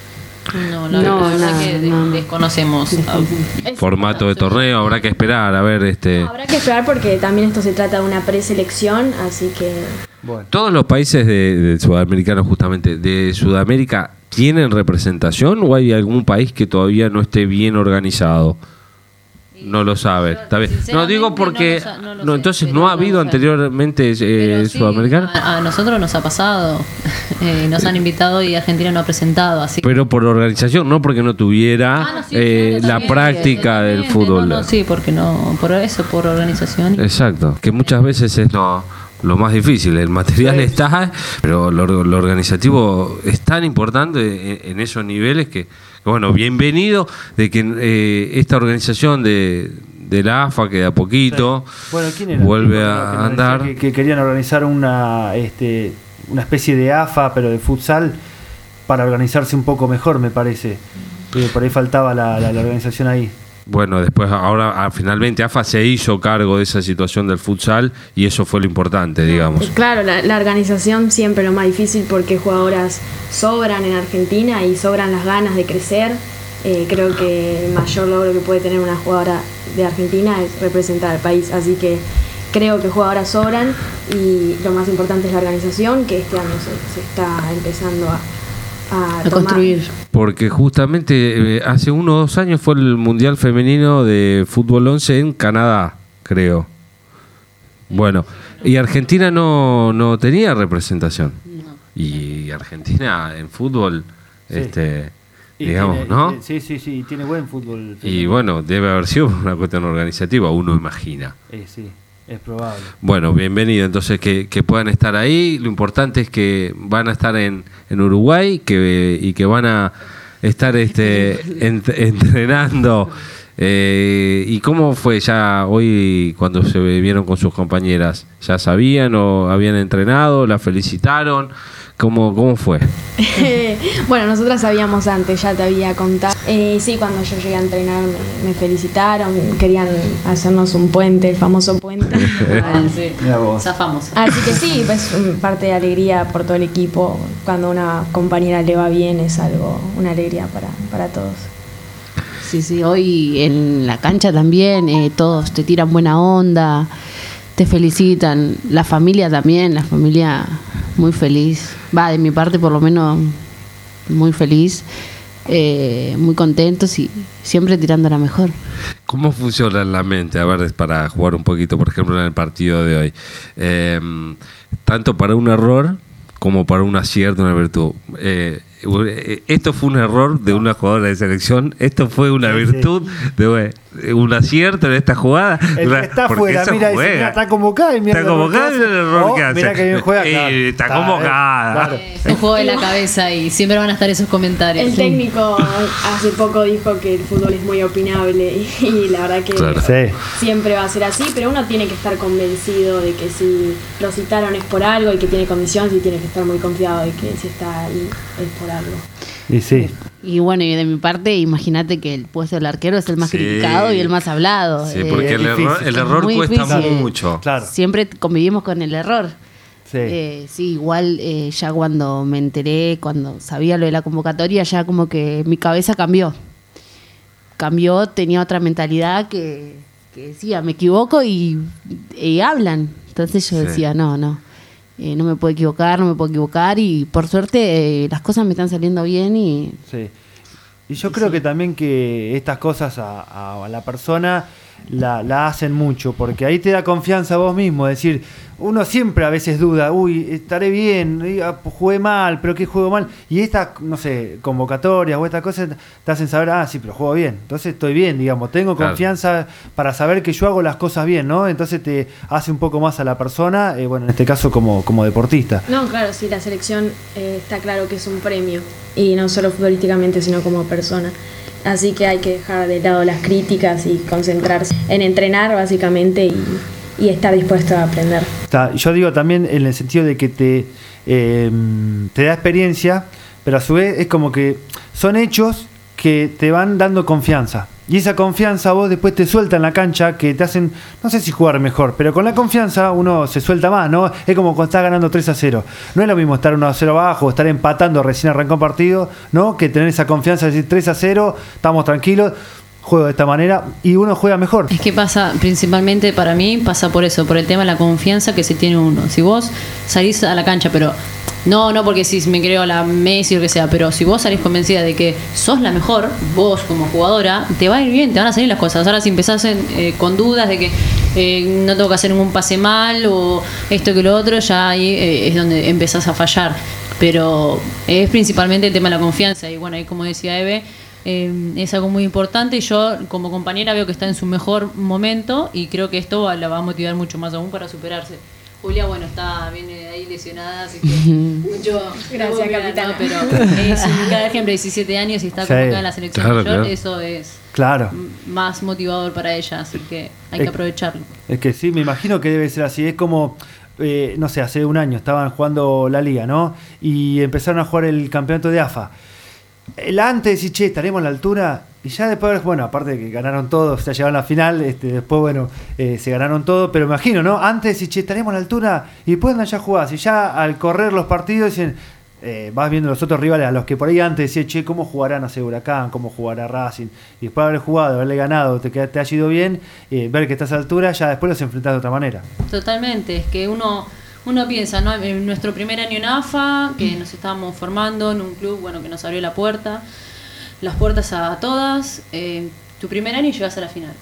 No, la, No, la verdad nada, que de- no. desconocemos. Es- Formato de torneo, habrá que esperar, a ver, este... Habrá que esperar porque también esto se trata de una preselección, así que Bueno. ¿Todos los países de, de sudamericanos, justamente, de Sudamérica, tienen representación o hay algún país que todavía no esté bien organizado? No lo sabe, está bien. No digo porque no, lo, no, lo no entonces no ha habido anteriormente eh, sí, sudamericanos. A, a nosotros nos ha pasado, eh, nos han invitado y Argentina no ha presentado, así. Pero por organización, no porque no tuviera ah, no, sí, eh, la también, práctica del fútbol. No, no, sí, porque no, por eso, por organización. Exacto, que muchas veces es lo, lo más difícil. El material sí. está, pero lo, lo organizativo es tan importante en, en esos niveles que bueno, bienvenido de que eh, esta organización de, de la A F A, que de a poquito sí. bueno, ¿quién era? vuelve ¿Quién a que andar. Que, que querían organizar una, este, una especie de A F A, pero de futsal, para organizarse un poco mejor, me parece. Eh, por ahí faltaba la, la, la organización ahí. Bueno, después ahora finalmente A F A se hizo cargo de esa situación del futsal y eso fue lo importante, digamos. Claro, la, la organización siempre lo más difícil porque jugadoras sobran en Argentina y sobran las ganas de crecer. Eh, creo que el mayor logro que puede tener una jugadora de Argentina es representar al país, así que creo que jugadoras sobran y lo más importante es la organización, que este año se, se está empezando a A, a construir. Porque justamente eh, hace uno o dos años fue el Mundial Femenino de Fútbol once en Canadá, creo. Bueno, y Argentina no, no tenía representación. No. Y Argentina en fútbol, sí. este y digamos, tiene, ¿no? Sí, sí, sí, tiene buen fútbol. Y femenino. Bueno, debe haber sido una cuestión organizativa, uno imagina. Eh, sí. Es probable. Bueno, bienvenido. Entonces, que, que puedan estar ahí. Lo importante es que van a estar en, en Uruguay que, y que van a estar este ent, entrenando. Eh, ¿Y cómo fue ya hoy cuando se vieron con sus compañeras? ¿Ya sabían o habían entrenado? ¿La felicitaron? ¿Cómo, cómo fue? Bueno, nosotras sabíamos antes, ya te había contado. Eh, sí, cuando yo llegué a entrenar me, me felicitaron, querían hacernos un puente, el famoso puente. Ah, sí. Zafamos. Así que sí, pues parte de alegría por todo el equipo. Cuando a una compañera le va bien es algo, una alegría para, para todos. Sí, sí, hoy en la cancha también eh, todos te tiran buena onda, te felicitan, la familia también, la familia muy feliz, va, de mi parte por lo menos muy feliz, eh, muy contentos y siempre tirando la mejor. ¿Cómo funciona en la mente? A ver, para jugar un poquito, por ejemplo, en el partido de hoy, eh, tanto para un error como para un acierto, una virtud. Eh, esto fue un error de una jugadora de selección, esto fue una sí, virtud sí. de un acierto en esta jugada. El que está afuera, mira, dice, mira, está convocada y mira está convocada y el error oh, que hace. Mira que bien juega, claro. Y está, está convocada. Claro. Es un juego de la cabeza y siempre van a estar esos comentarios. El técnico hace poco dijo que el fútbol es muy opinable y, y la verdad que claro. sí. siempre va a ser así, pero uno tiene que estar convencido de que si lo citaron es por algo y que tiene condiciones y tiene que estar muy confiado de que si está ahí es por algo. Y sí. Y bueno, y de mi parte, imagínate que el puesto del arquero es el más sí. criticado y el más hablado. Sí, porque eh, el, error, el error cuesta difícil. mucho. Claro. Siempre convivimos con el error. Sí, eh, sí igual eh, ya cuando me enteré, cuando sabía lo de la convocatoria, ya como que mi cabeza cambió. Cambió, tenía otra mentalidad que, que decía, me equivoco y, y hablan. Entonces yo sí. decía, no, no. Eh, no me puedo equivocar, no me puedo equivocar y por suerte eh, las cosas me están saliendo bien y... Sí. Y yo y creo sí. que también que estas cosas a, a la persona la, la hacen mucho, porque ahí te da confianza a vos mismo, es decir, uno siempre a veces duda, uy, estaré bien, jugué mal, pero ¿qué juego mal? Y estas, no sé, convocatorias o estas cosas te hacen saber, ah, sí, pero juego bien, entonces estoy bien, digamos, tengo claro. confianza para saber que yo hago las cosas bien, ¿no? Entonces te hace un poco más a la persona, eh, bueno, en este caso como, como deportista. No, claro, sí, la selección eh, está claro que es un premio, y no solo futbolísticamente, sino como persona. Así que hay que dejar de lado las críticas y concentrarse en entrenar, básicamente, y, y estar dispuesto a aprender. Yo digo también en el sentido de que te, eh, te da experiencia, pero a su vez es como que son hechos que te van dando confianza. Y esa confianza vos después te suelta en la cancha, que te hacen, no sé si jugar mejor, pero con la confianza uno se suelta más, ¿no? Es como cuando estás ganando tres a cero. No es lo mismo estar uno a cero abajo, estar empatando recién arrancó un partido, ¿no? Que tener esa confianza de decir tres a cero, estamos tranquilos, juego de esta manera y uno juega mejor. Es que pasa, principalmente para mí, pasa por eso, por el tema de la confianza que se tiene uno. Si vos salís a la cancha, pero no, no porque si me creo la Messi o lo que sea, pero si vos salís convencida de que sos la mejor, vos como jugadora, te va a ir bien, te van a salir las cosas. Ahora si empezás en, eh, con dudas de que eh, no tengo que hacer ningún pase mal o esto que lo otro, ya ahí eh, es donde empezás a fallar. Pero es principalmente el tema de la confianza y bueno, ahí como decía Eve, eh, es algo muy importante y yo como compañera veo que está en su mejor momento y creo que esto la va a motivar mucho más aún para superarse. Julia, bueno, está viene ahí lesionada, así que mucho gracias, capitana. No, pero es un cada ejemplo, diecisiete años y está Sí, convocada en la selección claro, mayor, claro. eso es Claro. m- más motivador para ella, así que hay Eh, que aprovecharlo. Es que sí, me imagino que debe ser así. Es como, eh, no sé, hace un año estaban jugando la liga, ¿no? Y empezaron a jugar el campeonato de A F A. El antes y che, estaremos a la altura. Y ya después, bueno, aparte de que ganaron todos, ya llegaron a la final, este, después, bueno, eh, se ganaron todo. Pero me imagino, ¿no? Antes y che, estaremos a la altura. Y después andan ya jugás. Y ya al correr los partidos dicen, eh, vas viendo los otros rivales a los que por ahí antes decían, che, ¿cómo jugarán a Huracán? ¿Cómo jugará Racing? Y después de haber jugado, haberle ganado, te, te ha ido bien, eh, ver que estás a la altura, ya después los enfrentás de otra manera. Totalmente, es que uno uno piensa, ¿no? En nuestro primer año en A F A, que nos estábamos formando en un club, bueno, que nos abrió la puerta, las puertas a todas, eh, tu primer año llegas a la final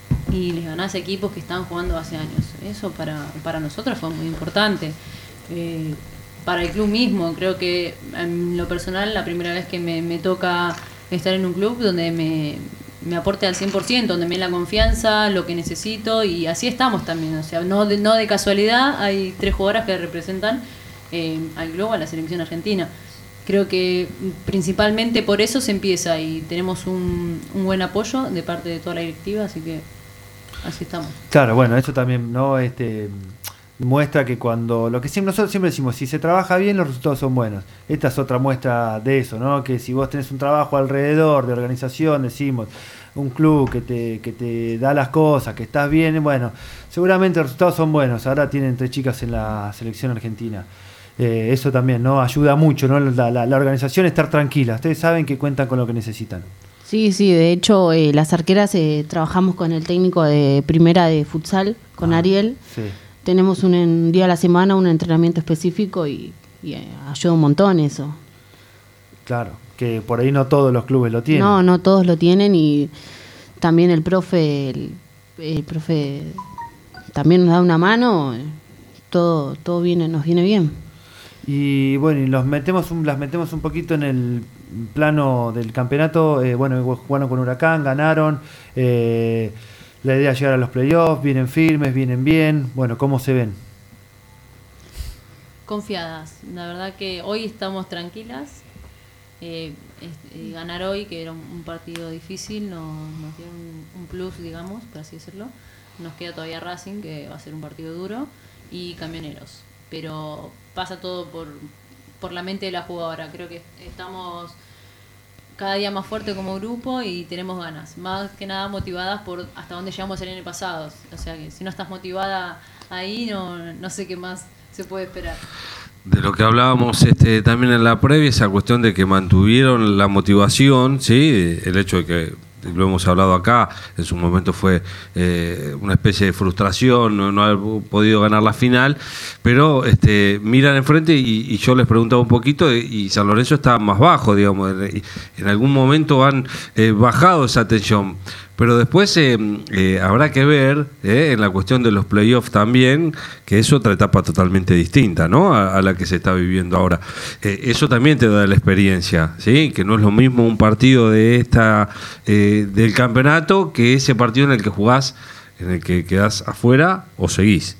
y les ganás a equipos que están jugando hace años. Eso para, para nosotros fue muy importante. Eh, para el club mismo, creo que en lo personal, la primera vez que me, me toca estar en un club donde me, me aporte al cien por ciento, donde me dé la confianza, lo que necesito, y así estamos también. O sea, no de, no de casualidad, hay tres jugadoras que representan eh, al club, a la selección argentina. Creo que principalmente por eso se empieza y tenemos un, un buen apoyo de parte de toda la directiva, así que así estamos. Claro, bueno, eso también, ¿no? Este muestra que cuando lo que siempre nosotros siempre decimos, si se trabaja bien los resultados son buenos. Esta es otra muestra de eso, ¿no? Que si vos tenés un trabajo alrededor de organización, decimos, un club que te que te da las cosas, que estás bien, bueno, seguramente los resultados son buenos. Ahora tienen tres chicas en la selección argentina. Eh, eso también, ¿no? Ayuda mucho, ¿no? La, la, la organización estar tranquila. Ustedes saben que cuentan con lo que necesitan. Sí, sí, de hecho eh, las arqueras eh, trabajamos con el técnico de primera de futsal, con Ah, Ariel. Sí. Tenemos un, un día a la semana un entrenamiento específico y, y eh, ayuda un montón eso. Claro, que por ahí no todos los clubes lo tienen. No, no todos lo tienen y también el profe, el, el profe también nos da una mano, eh, todo, todo viene, nos viene bien. Y bueno, y los metemos un, las metemos un poquito en el plano del campeonato. Eh, bueno, jugaron con Huracán, ganaron. Eh, la idea es llegar a los playoffs, vienen firmes, vienen bien. Bueno, ¿cómo se ven? Confiadas, la verdad que hoy estamos tranquilas. Eh, es- eh, ganar hoy, que era un, un partido difícil, nos, nos dio un, un plus, digamos, por así decirlo. Nos queda todavía Racing, que va a ser un partido duro, y Camioneros. Pero pasa todo por, por la mente de la jugadora. Creo que estamos cada día más fuerte como grupo y tenemos ganas. Más que nada motivadas por hasta dónde llegamos el año pasado. O sea que si no estás motivada ahí, no, no sé qué más se puede esperar. De lo que hablábamos este, también en la previa, esa cuestión de que mantuvieron la motivación, ¿sí? El hecho de que, lo hemos hablado acá, en su momento fue eh, una especie de frustración no, no haber podido ganar la final, pero este, miran enfrente y, y yo les preguntaba un poquito y San Lorenzo está más bajo, digamos, y en algún momento han eh, bajado esa tensión. Pero después eh, eh, habrá que ver eh, en la cuestión de los playoffs también, que es otra etapa totalmente distinta, ¿no? A, a la que se está viviendo ahora. Eh, eso también te da la experiencia, ¿sí? Que no es lo mismo un partido de esta eh, del campeonato que ese partido en el que jugás, en el que quedás afuera o seguís.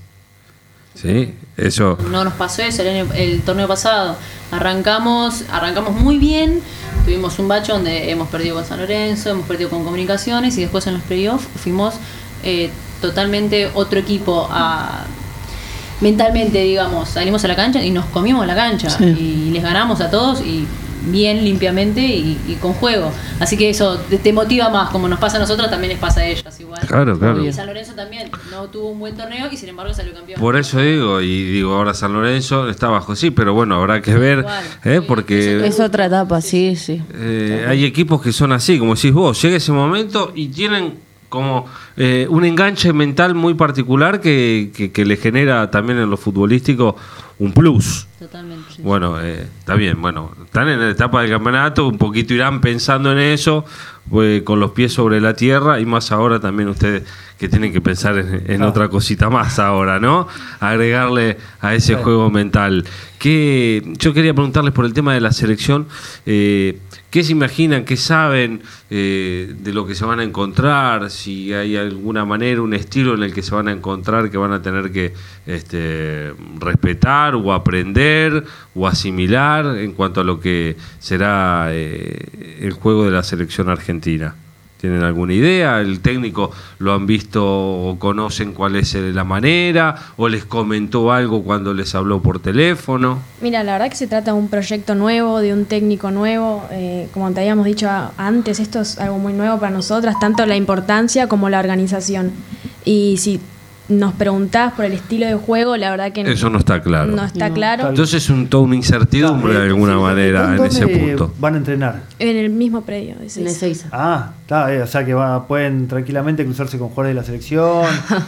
¿Sí? Eso. No nos pasó eso el, año- el torneo pasado. Arrancamos, arrancamos muy bien. Tuvimos un bache donde hemos perdido con San Lorenzo, hemos perdido con Comunicaciones y después en los playoffs fuimos eh, totalmente otro equipo a, mentalmente, digamos, salimos a la cancha y nos comimos la cancha Sí. y les ganamos a todos y bien, limpiamente y, y con juego. Así que eso te, te motiva más, como nos pasa a nosotros, también les pasa a ellas igual. Claro, claro. Y San Lorenzo también no tuvo un buen torneo y sin embargo salió campeón. Por eso digo, y digo, ahora San Lorenzo está bajo, sí, pero bueno, habrá que ver, Igual. ¿eh? Porque Es otra etapa, sí, sí. eh, hay equipos que son así, como decís vos, llega ese momento y tienen como eh, un enganche mental muy particular que, que, que le genera también en lo futbolístico un plus. Totalmente. Sí. Bueno, eh, está bien, bueno, están en la etapa del campeonato, un poquito irán pensando en eso, pues, con los pies sobre la tierra, y más ahora también ustedes que tienen que pensar en, en Ah. otra cosita más ahora, ¿no? Agregarle a ese Sí. juego mental. Que yo quería preguntarles por el tema de la selección, eh, ¿qué se imaginan, qué saben eh, de lo que se van a encontrar? Si hay alguna manera, un estilo en el que se van a encontrar que van a tener que este, respetar o aprender o asimilar en cuanto a lo que será eh, el juego de la selección argentina. ¿Tienen alguna idea? ¿El técnico lo han visto o conocen cuál es la manera? ¿O les comentó algo cuando les habló por teléfono? Mira, la verdad que se trata de un proyecto nuevo, de un técnico nuevo. Eh, como te habíamos dicho a- antes, esto es algo muy nuevo para nosotras, tanto la importancia como la organización. Y si nos preguntás por el estilo de juego, la verdad que Eso no está claro. no está No. claro. Entonces es un toda una incertidumbre de alguna manera en ese ¿Dónde punto. van a entrenar? En el mismo predio. de En seis. Ezeiza. Ah, está, eh, o sea que va- pueden tranquilamente cruzarse con jugadores de la selección.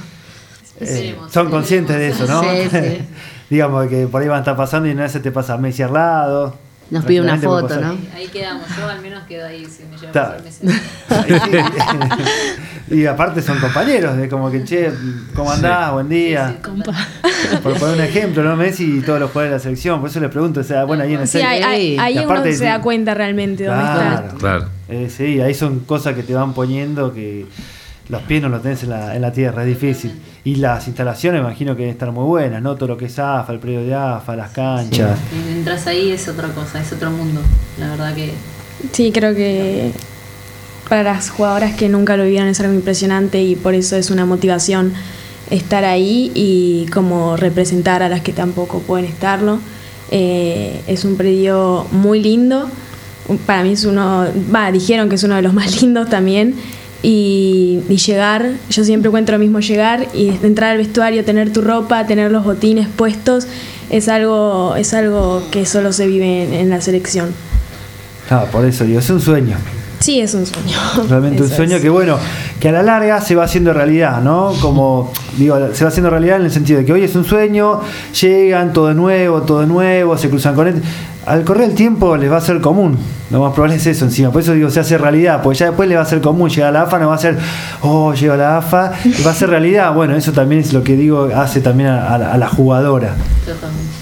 Eh, Esperemos, son conscientes de eso, ¿no? Sí, sí. Digamos que por ahí van a estar pasando y una vez se te pasa Messi al lado. Nos pide una Tranquilamente puede foto, pasar. ¿no? Ahí quedamos, yo al menos quedo ahí si me llevo Está. a hacer meses. Y aparte son compañeros, de como que, che, ¿cómo andás? Buen día. Por poner un ejemplo, ¿no? Messi y todos los jugadores de la selección, por eso les pregunto, o sea, bueno, ahí en el Sí, ahí, ahí, ahí Y uno aparte se de- da cuenta realmente dónde Claro. está. Claro. Eh, sí, ahí son cosas que te van poniendo que los pies no los tenés en la, en la tierra, es difícil. Y las instalaciones me imagino que deben estar muy buenas, ¿no? Todo lo que es A F A, el predio de A F A, las canchas. Entras ahí es otra cosa, es otro mundo. La verdad que Sí, creo que para las jugadoras que nunca lo vivieron es algo impresionante y por eso es una motivación estar ahí y como representar a las que tampoco pueden estarlo. Eh, es un predio muy lindo, para mí es uno, va, dijeron que es uno de los más lindos también. Y, y llegar, yo siempre cuento lo mismo, llegar y entrar al vestuario, tener tu ropa, tener los botines puestos, es algo, es algo que solo se vive en, en la selección. Ah, por eso digo, es un sueño. Sí, es un sueño. Realmente un Eso sueño es. que bueno, que a la larga se va haciendo realidad, ¿no? Como digo, se va haciendo realidad en el sentido de que hoy es un sueño, llegan, todo es nuevo, todo es nuevo, se cruzan con él. Al correr el tiempo les va a ser común, lo más probable es eso encima, por eso digo, se hace realidad, porque ya después le va a ser común, llega a la A F A, no va a ser, oh, llega a la A F A, y va a ser realidad, bueno, eso también es lo que digo, hace también a, a la, a la jugadora. totalmente.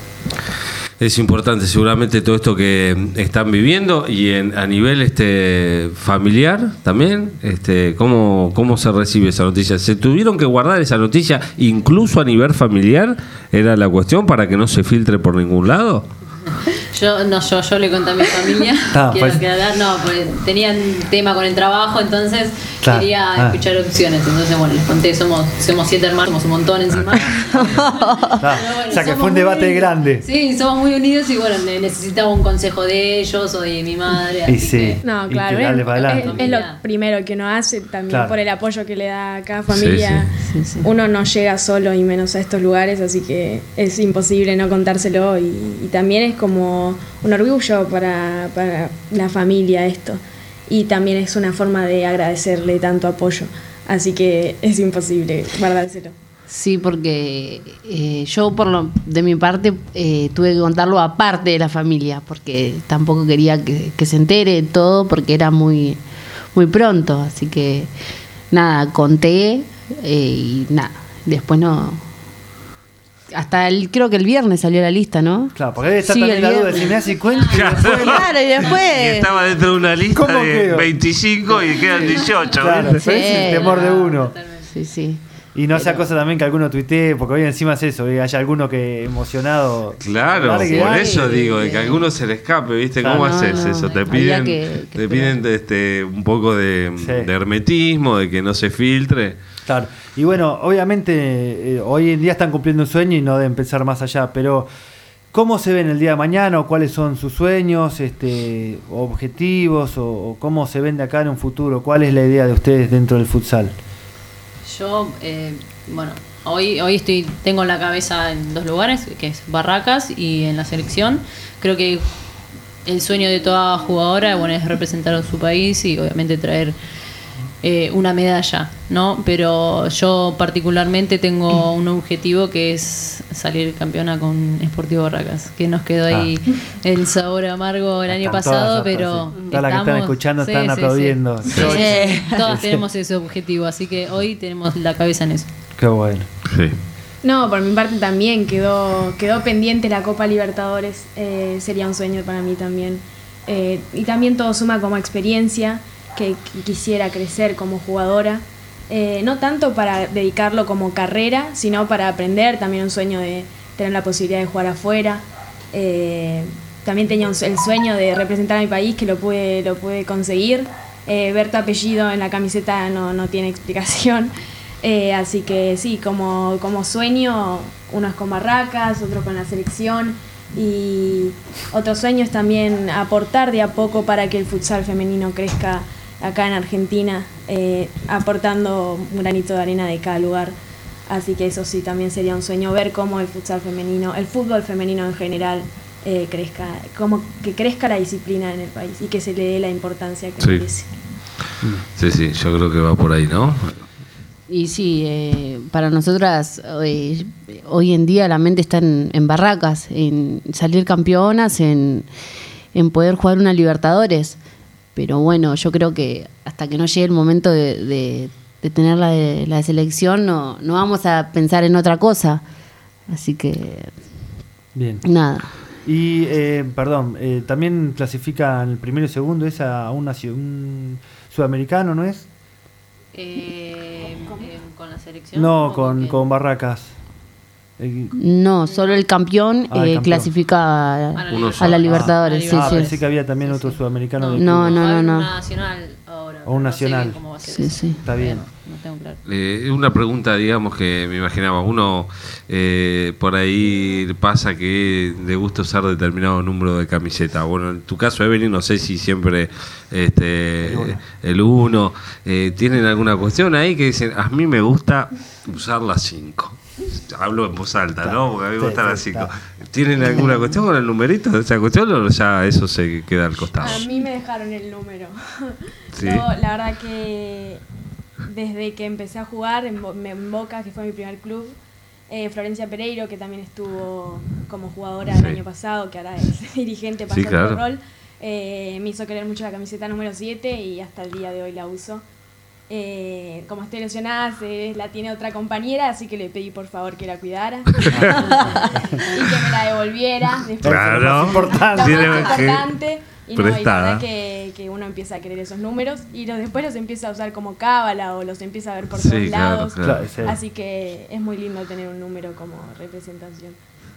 Es importante seguramente todo esto que están viviendo y en, a nivel este familiar también, este, ¿cómo, cómo se recibe esa noticia? ¿Se tuvieron que guardar esa noticia incluso a nivel familiar? ¿Era la cuestión para que no se filtre por ningún lado? Yo no, yo, yo le conté a mi familia. Ah, quiero pues- aclarar, no, porque tenían tema con el trabajo, entonces Claro, quería ah. escuchar opciones. Entonces, bueno, les conté, somos, somos siete hermanos, somos un montón encima. Ah, Pero bueno, o sea que somos fue un muy debate unidos. grande. Sí, somos muy unidos y bueno, ne- necesitaba un consejo de ellos o de mi madre. Y así sí. que- No, Y claro, que darle es, para adelante. es- es lo primero que uno hace, también Claro. por el apoyo que le da a cada familia. Sí, sí. Uno no llega solo y menos a estos lugares, así que es imposible no contárselo y, y también es como un orgullo para, para la familia esto. Y también es una forma de agradecerle tanto apoyo, así que es imposible guardárselo. Sí, porque eh, yo por lo de mi parte eh, tuve que contarlo aparte de la familia, porque tampoco quería que, que se entere todo, porque era muy muy pronto, así que nada, conté eh, y nada, después no. Hasta el, creo que el viernes salió la lista, ¿no? Claro, porque ahí está Sí, también el la duda de viernes. si me hace cuenta y después- Claro, y Y después. estaba dentro de una lista ¿Cómo de quedó? veinticinco y quedan dieciocho. Claro, ¿viste? ese es el temor de uno. Sí, sí. Y no sea cosa también que alguno tuitee, porque hoy encima es eso, que haya alguno que emocionado. Claro, largue por ahí. eso digo, de que a alguno se le escape, ¿viste? Claro. ¿Cómo No, haces no, eso? Te había piden, que- que te piden este, un poco de, Sí. de hermetismo, de que no se filtre. Claro. Y bueno, obviamente eh, hoy en día están cumpliendo un sueño y no deben pensar más allá, pero ¿cómo se ven el día de mañana o cuáles son sus sueños, este, objetivos o, o cómo se ven de acá en un futuro? ¿Cuál es la idea de ustedes dentro del futsal? Yo, eh, bueno, hoy, hoy estoy, tengo la cabeza en dos lugares, que es Barracas y en la selección. Creo que el sueño de toda jugadora, bueno, es representar a su país y obviamente traer eh, una medalla, ¿no? Pero yo particularmente tengo un objetivo que es salir campeona con Sportivo Barracas, que nos quedó ahí ah. el sabor amargo el están año pasado, todas, pero sí. Todas las que están escuchando sí, están sí, aplaudiendo. Sí. Sí. Sí. Todas tenemos ese objetivo, así que hoy tenemos la cabeza en eso. Qué bueno. Sí. No, por mi parte también quedó, quedó pendiente la Copa Libertadores, eh, sería un sueño para mí también. Eh, y también todo suma como experiencia, que, que quisiera crecer como jugadora, eh, no tanto para dedicarlo como carrera, sino para aprender, también un sueño de tener la posibilidad de jugar afuera. Eh, también tenía un, el sueño de representar a mi país, que lo pude, lo pude conseguir. Eh, ver tu apellido en la camiseta no, no tiene explicación. Eh, así que sí, como, como sueño, uno es con Barracas, otro con la selección, y otro sueño es también aportar de a poco para que el futsal femenino crezca acá en Argentina, eh, aportando un granito de arena de cada lugar. Así que eso sí, también sería un sueño, ver cómo el futsal femenino, el fútbol femenino en general, eh, crezca, como que crezca la disciplina en el país y que se le dé la importancia que sí. merece. Sí, sí, yo creo que va por ahí, ¿no? Y sí, eh, para nosotras eh, hoy en día la mente está en, en Barracas, en salir campeonas, en, en poder jugar una Libertadores. Pero bueno, yo creo que hasta que no llegue el momento de, de, de tener la, de, la selección, no, no vamos a pensar en otra cosa. Así que, bien. Nada. Y, eh, perdón, eh, también clasifican el primero y segundo, ¿es a un, un sudamericano, no es? Eh, eh, ¿Con la selección? No, con, con Barracas. El... No, solo el campeón, ah, el eh, campeón. clasifica a, a la Libertadores. Ah, sí, ah, sí. pensé que había también sí, otro sí. sudamericano. No, de no, no, no, no. Una nacional ahora. O un no nacional. sé cómo va a ser sí, eso. sí. Está bien. No tengo claro. Eh, una pregunta, digamos, que me imaginaba. Uno eh, por ahí pasa que le gusta usar determinado número de camiseta. Bueno, en tu caso, Evelyn, no sé si siempre este, el uno. Eh, ¿Tienen alguna cuestión ahí que dicen, a mí me gusta usar la cinco? Hablo en voz alta, ¿no? Porque a mí me gustan las cinco. ¿Tienen alguna cuestión con el numerito de esa cuestión o ya eso se queda al costado? A mí me dejaron el número. ¿Sí? Yo, la verdad que desde que empecé a jugar en, Bo- en Boca, que fue mi primer club, eh, Florencia Pereiro, que también estuvo como jugadora Sí. el año pasado, que ahora es dirigente, pasó Sí, claro. otro rol, eh, me hizo querer mucho la camiseta número siete y hasta el día de hoy la uso. Eh, como estoy lesionada, se, la tiene otra compañera, así que le pedí por favor que la cuidara y que me la devolviera. Después Claro. lo más importante. Tiene Lo más que- importante. Y, no, y la prestada. verdad que, que uno empieza a querer esos números y los, después los empieza a usar como cábala o los empieza a ver por Sí, todos claro, lados. claro. Sí. Así que es muy lindo tener un número como representación.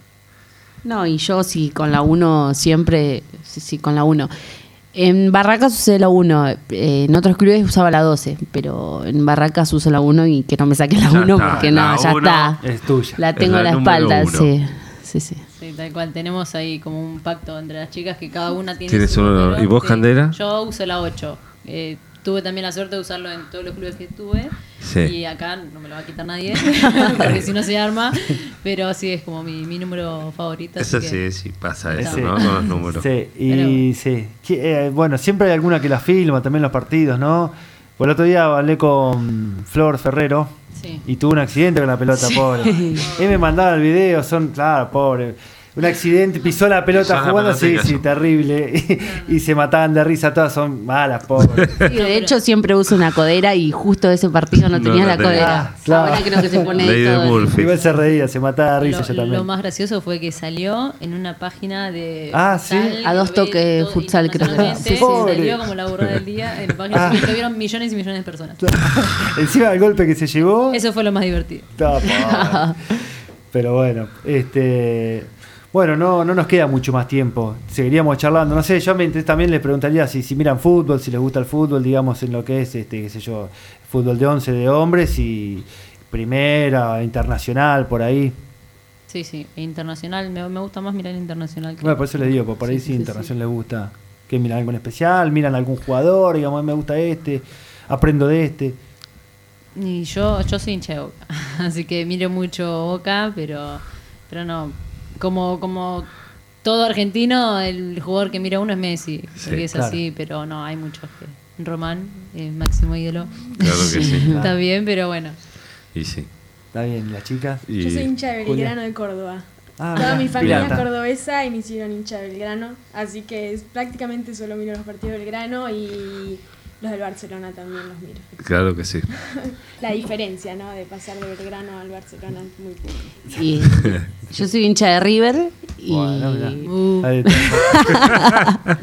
No, y yo sí, con la uno siempre, sí, sí, con la uno. En Barracas usé la uno, eh, en otros clubes usaba la doce, pero en Barracas uso la uno y que no me saquen la Ya uno está, porque la no, ya uno está. Es tuya. La tengo Es en la la número espalda, uno. sí. Sí, sí. Sí, tal cual. Tenemos ahí como un pacto entre las chicas que cada una tiene ¿Tienes su uno? número. ¿Y vos, Sí. Candela? Yo uso la ocho. Eh, tuve también la suerte de usarlo en todos los clubes que estuve. Sí. Y acá no me lo va a quitar nadie, porque si no se arma. Pero sí, es como mi, mi número favorito. Eso así que- sí, sí pasa eso, Sí. ¿no? Con los números. Sí, y sí. Que, eh, bueno, siempre hay alguna que la filma, también los partidos, ¿no? Por el otro día hablé con Flor Ferrero Sí. y tuvo un accidente con la pelota, pobre. Él me mandaba el video, son, claro, pobre. Un accidente, pisó la pelota Pisó la jugando, pelota y sí, cayó. sí, terrible. Y, y se mataban de risa, todas son malas, pobres. Y de hecho siempre uso una codera y justo ese partido no No tenía la la tenía. codera. Ah, claro. Ahora creo que se pone Ley de todo. Murphy. Igual se reía, se mataba de risa Lo, yo también. lo más gracioso fue que salió en una página de Ah, ¿sí? futsal, A dos que lo ve toques todo futsal, creo que era. internacionalmente, Sí, y pobre. salió como la burrada del día en la página Ah. que lo vieron millones y millones de personas. Encima del golpe que se llevó. Eso fue lo más divertido. No, pobre. Pero bueno, este. Bueno, no, no nos queda mucho más tiempo. Seguiríamos charlando. No sé, yo me- también les preguntaría si, si miran fútbol, si les gusta el fútbol, digamos, en lo que es, este, qué sé yo, fútbol de once de hombres y primera, internacional, por ahí. Sí, sí, e internacional, me, me gusta más mirar internacional. que- Bueno, por eso les digo, por ahí sí, sí, sí, internacional les gusta. ¿Que miran algo en especial? ¿Miran algún jugador? Digamos, me gusta este, aprendo de este. Y yo, yo soy hincha de Boca, así que miro mucho Boca, pero, pero no, como, como todo argentino, el jugador que mira uno es Messi, Sí, porque es claro. así, pero no, hay muchos que... Román, eh, máximo ídolo. Claro que sí. Está bien, pero bueno. Y sí. Está bien, las chicas. Y... Yo soy hincha de Belgrano de Córdoba. Ah, Toda mirá, mi familia es pirata. cordobesa y me hicieron hincha de Belgrano, así que es, prácticamente solo miro los partidos de Belgrano y los del Barcelona también los miro. Claro que sí. La diferencia, ¿no? De pasar de Belgrano al Barcelona es muy poco. Y yo soy hincha de River y Bueno, mirá. uh, Ahí está.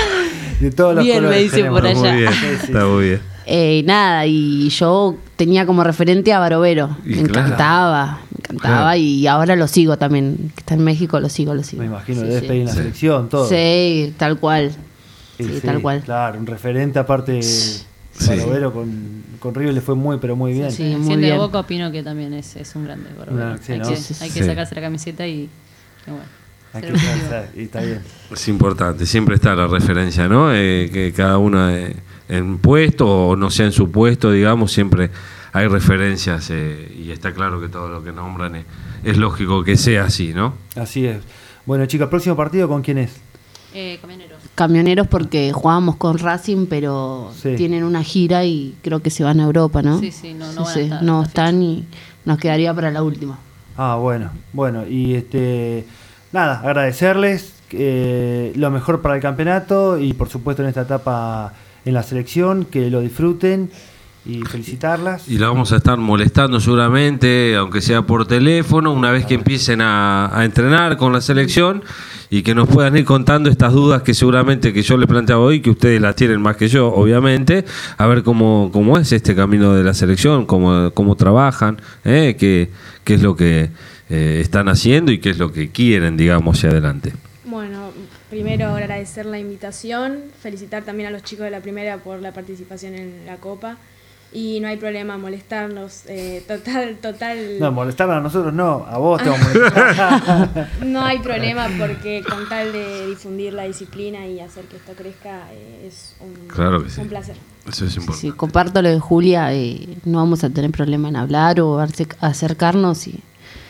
De todos los Bien, colores me dice tenemos. por allá. Muy bien, Sí, sí, está sí. muy bien. eh, nada, y yo tenía como referente a Barovero. Y Me claro. encantaba, me encantaba Claro. y ahora lo sigo también. Que está en México, lo sigo, lo sigo. Me imagino, Sí, debes sí. pedir en la Sí. selección, todo. Sí, tal cual. Sí, tal cual. Claro, un referente aparte Barovero con, con River le fue muy, pero muy bien. Sí, muy Siendo de bien. Boca, opino que también es, es un grande. Barovero. No, sí, hay ¿no? que, Sí, hay sí. que sacarse la camiseta y, y bueno. Hay ser que objetivo. pensar, y está bien. Es importante, siempre está la referencia, ¿no? Eh, que cada uno eh, en puesto o no sea en su puesto, digamos, siempre hay referencias eh, y está claro que todo lo que nombran es, es lógico que sea así, ¿no? Así es. Bueno, chicos, ¿el próximo partido con quién es? Eh, camioneros. Camioneros porque jugábamos con Racing, pero Sí. tienen una gira y creo que se van a Europa, ¿no? Sí, sí, no- no van a Sí, estar no en la están y nos quedaría para la última. Ah, bueno, bueno, y este nada, agradecerles eh, lo mejor para el campeonato y por supuesto en esta etapa en la selección, que lo disfruten y felicitarlas. Y la vamos a estar molestando seguramente, aunque sea por teléfono, una vez que empiecen a, a entrenar con la selección y que nos puedan ir contando estas dudas que seguramente que yo les planteaba hoy, que ustedes las tienen más que yo, obviamente, a ver cómo, cómo es este camino de la selección, cómo, cómo trabajan, ¿eh? qué, qué es lo que eh, están haciendo y qué es lo que quieren, digamos, hacia adelante. Bueno, primero agradecer la invitación, felicitar también a los chicos de la primera por la participación en la Copa. Y no hay problema molestarnos, eh, total, total. No, molestar a nosotros no, a vos te vamos a molestar. No hay problema porque con tal de difundir la disciplina y hacer que esto crezca eh, es un, Claro que sí. un placer. Eso es Sí, importante. sí, comparto lo de Julia, eh, no vamos a tener problema en hablar o acerc- acercarnos. Y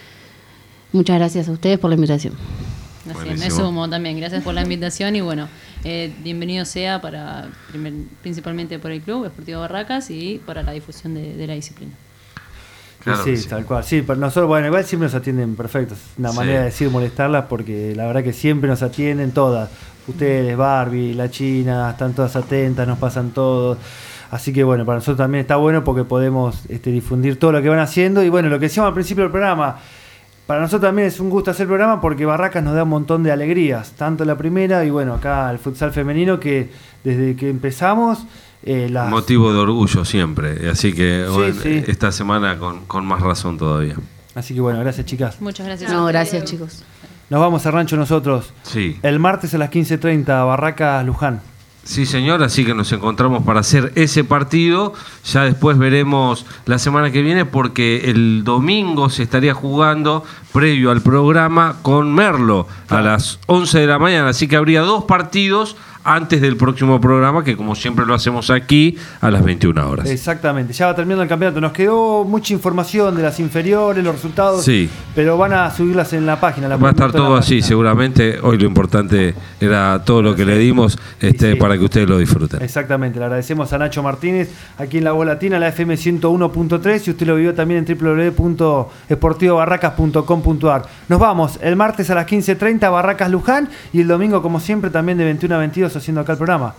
muchas gracias a ustedes por la invitación. Así es, me Buenísimo. sumo también. Gracias por la invitación y bueno, eh, bienvenido sea para primer- principalmente por el Club Esportivo Barracas y para la difusión de, de la disciplina. Claro sí, que sí. tal cual. Sí, pero nosotros, bueno, igual siempre nos atienden perfectos. Una Sí. manera de decir molestarlas porque la verdad que siempre nos atienden todas. Ustedes, Barbie, la China, están todas atentas, nos pasan todos. Así que bueno, para nosotros también está bueno porque podemos este, difundir todo lo que van haciendo. Y bueno, lo que decíamos al principio del programa, para nosotros también es un gusto hacer el programa porque Barracas nos da un montón de alegrías, tanto la primera y bueno, acá el futsal femenino que desde que empezamos... Eh, las- Motivo de orgullo siempre, así que Sí, bueno, sí. esta semana con, con más razón todavía. Así que bueno, gracias chicas. Muchas gracias. No, a gracias ustedes. chicos. Nos vamos a Rancho nosotros. Sí. El martes a las quince treinta, Barracas Luján. Sí, señor, así que nos encontramos para hacer ese partido. Ya después veremos la semana que viene porque el domingo se estaría jugando previo al programa con Merlo a las once de la mañana. Así que habría dos partidos antes del próximo programa que como siempre lo hacemos aquí a las veintiuna horas. Exactamente, ya va terminando el campeonato. Nos quedó mucha información de las inferiores, los resultados, Sí. pero van a subirlas en la página. La Va a estar pueden ver en todo la así, página. seguramente. Hoy lo importante era todo lo que le dimos este, Sí, sí. para que ustedes lo disfruten. Exactamente, le agradecemos a Nacho Martínez aquí en La Voz Latina, la F M ciento uno punto tres, y usted lo vivió también en w w w punto esportivo barracas punto com punto a r. Nos vamos el martes a las quince treinta, Barracas Luján, y el domingo, como siempre, también de veintiuno a veintidós haciendo acá el programa.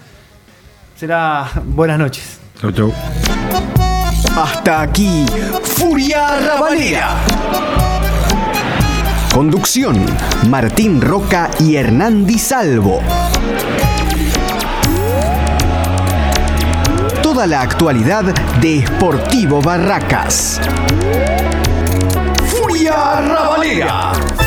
Será buenas noches. Chau, chau. Hasta aquí, Furia Rabalera. Conducción, Martín Roca y Hernán Di Salvo. Toda la actualidad de Sportivo Barracas. Furia Rabalera.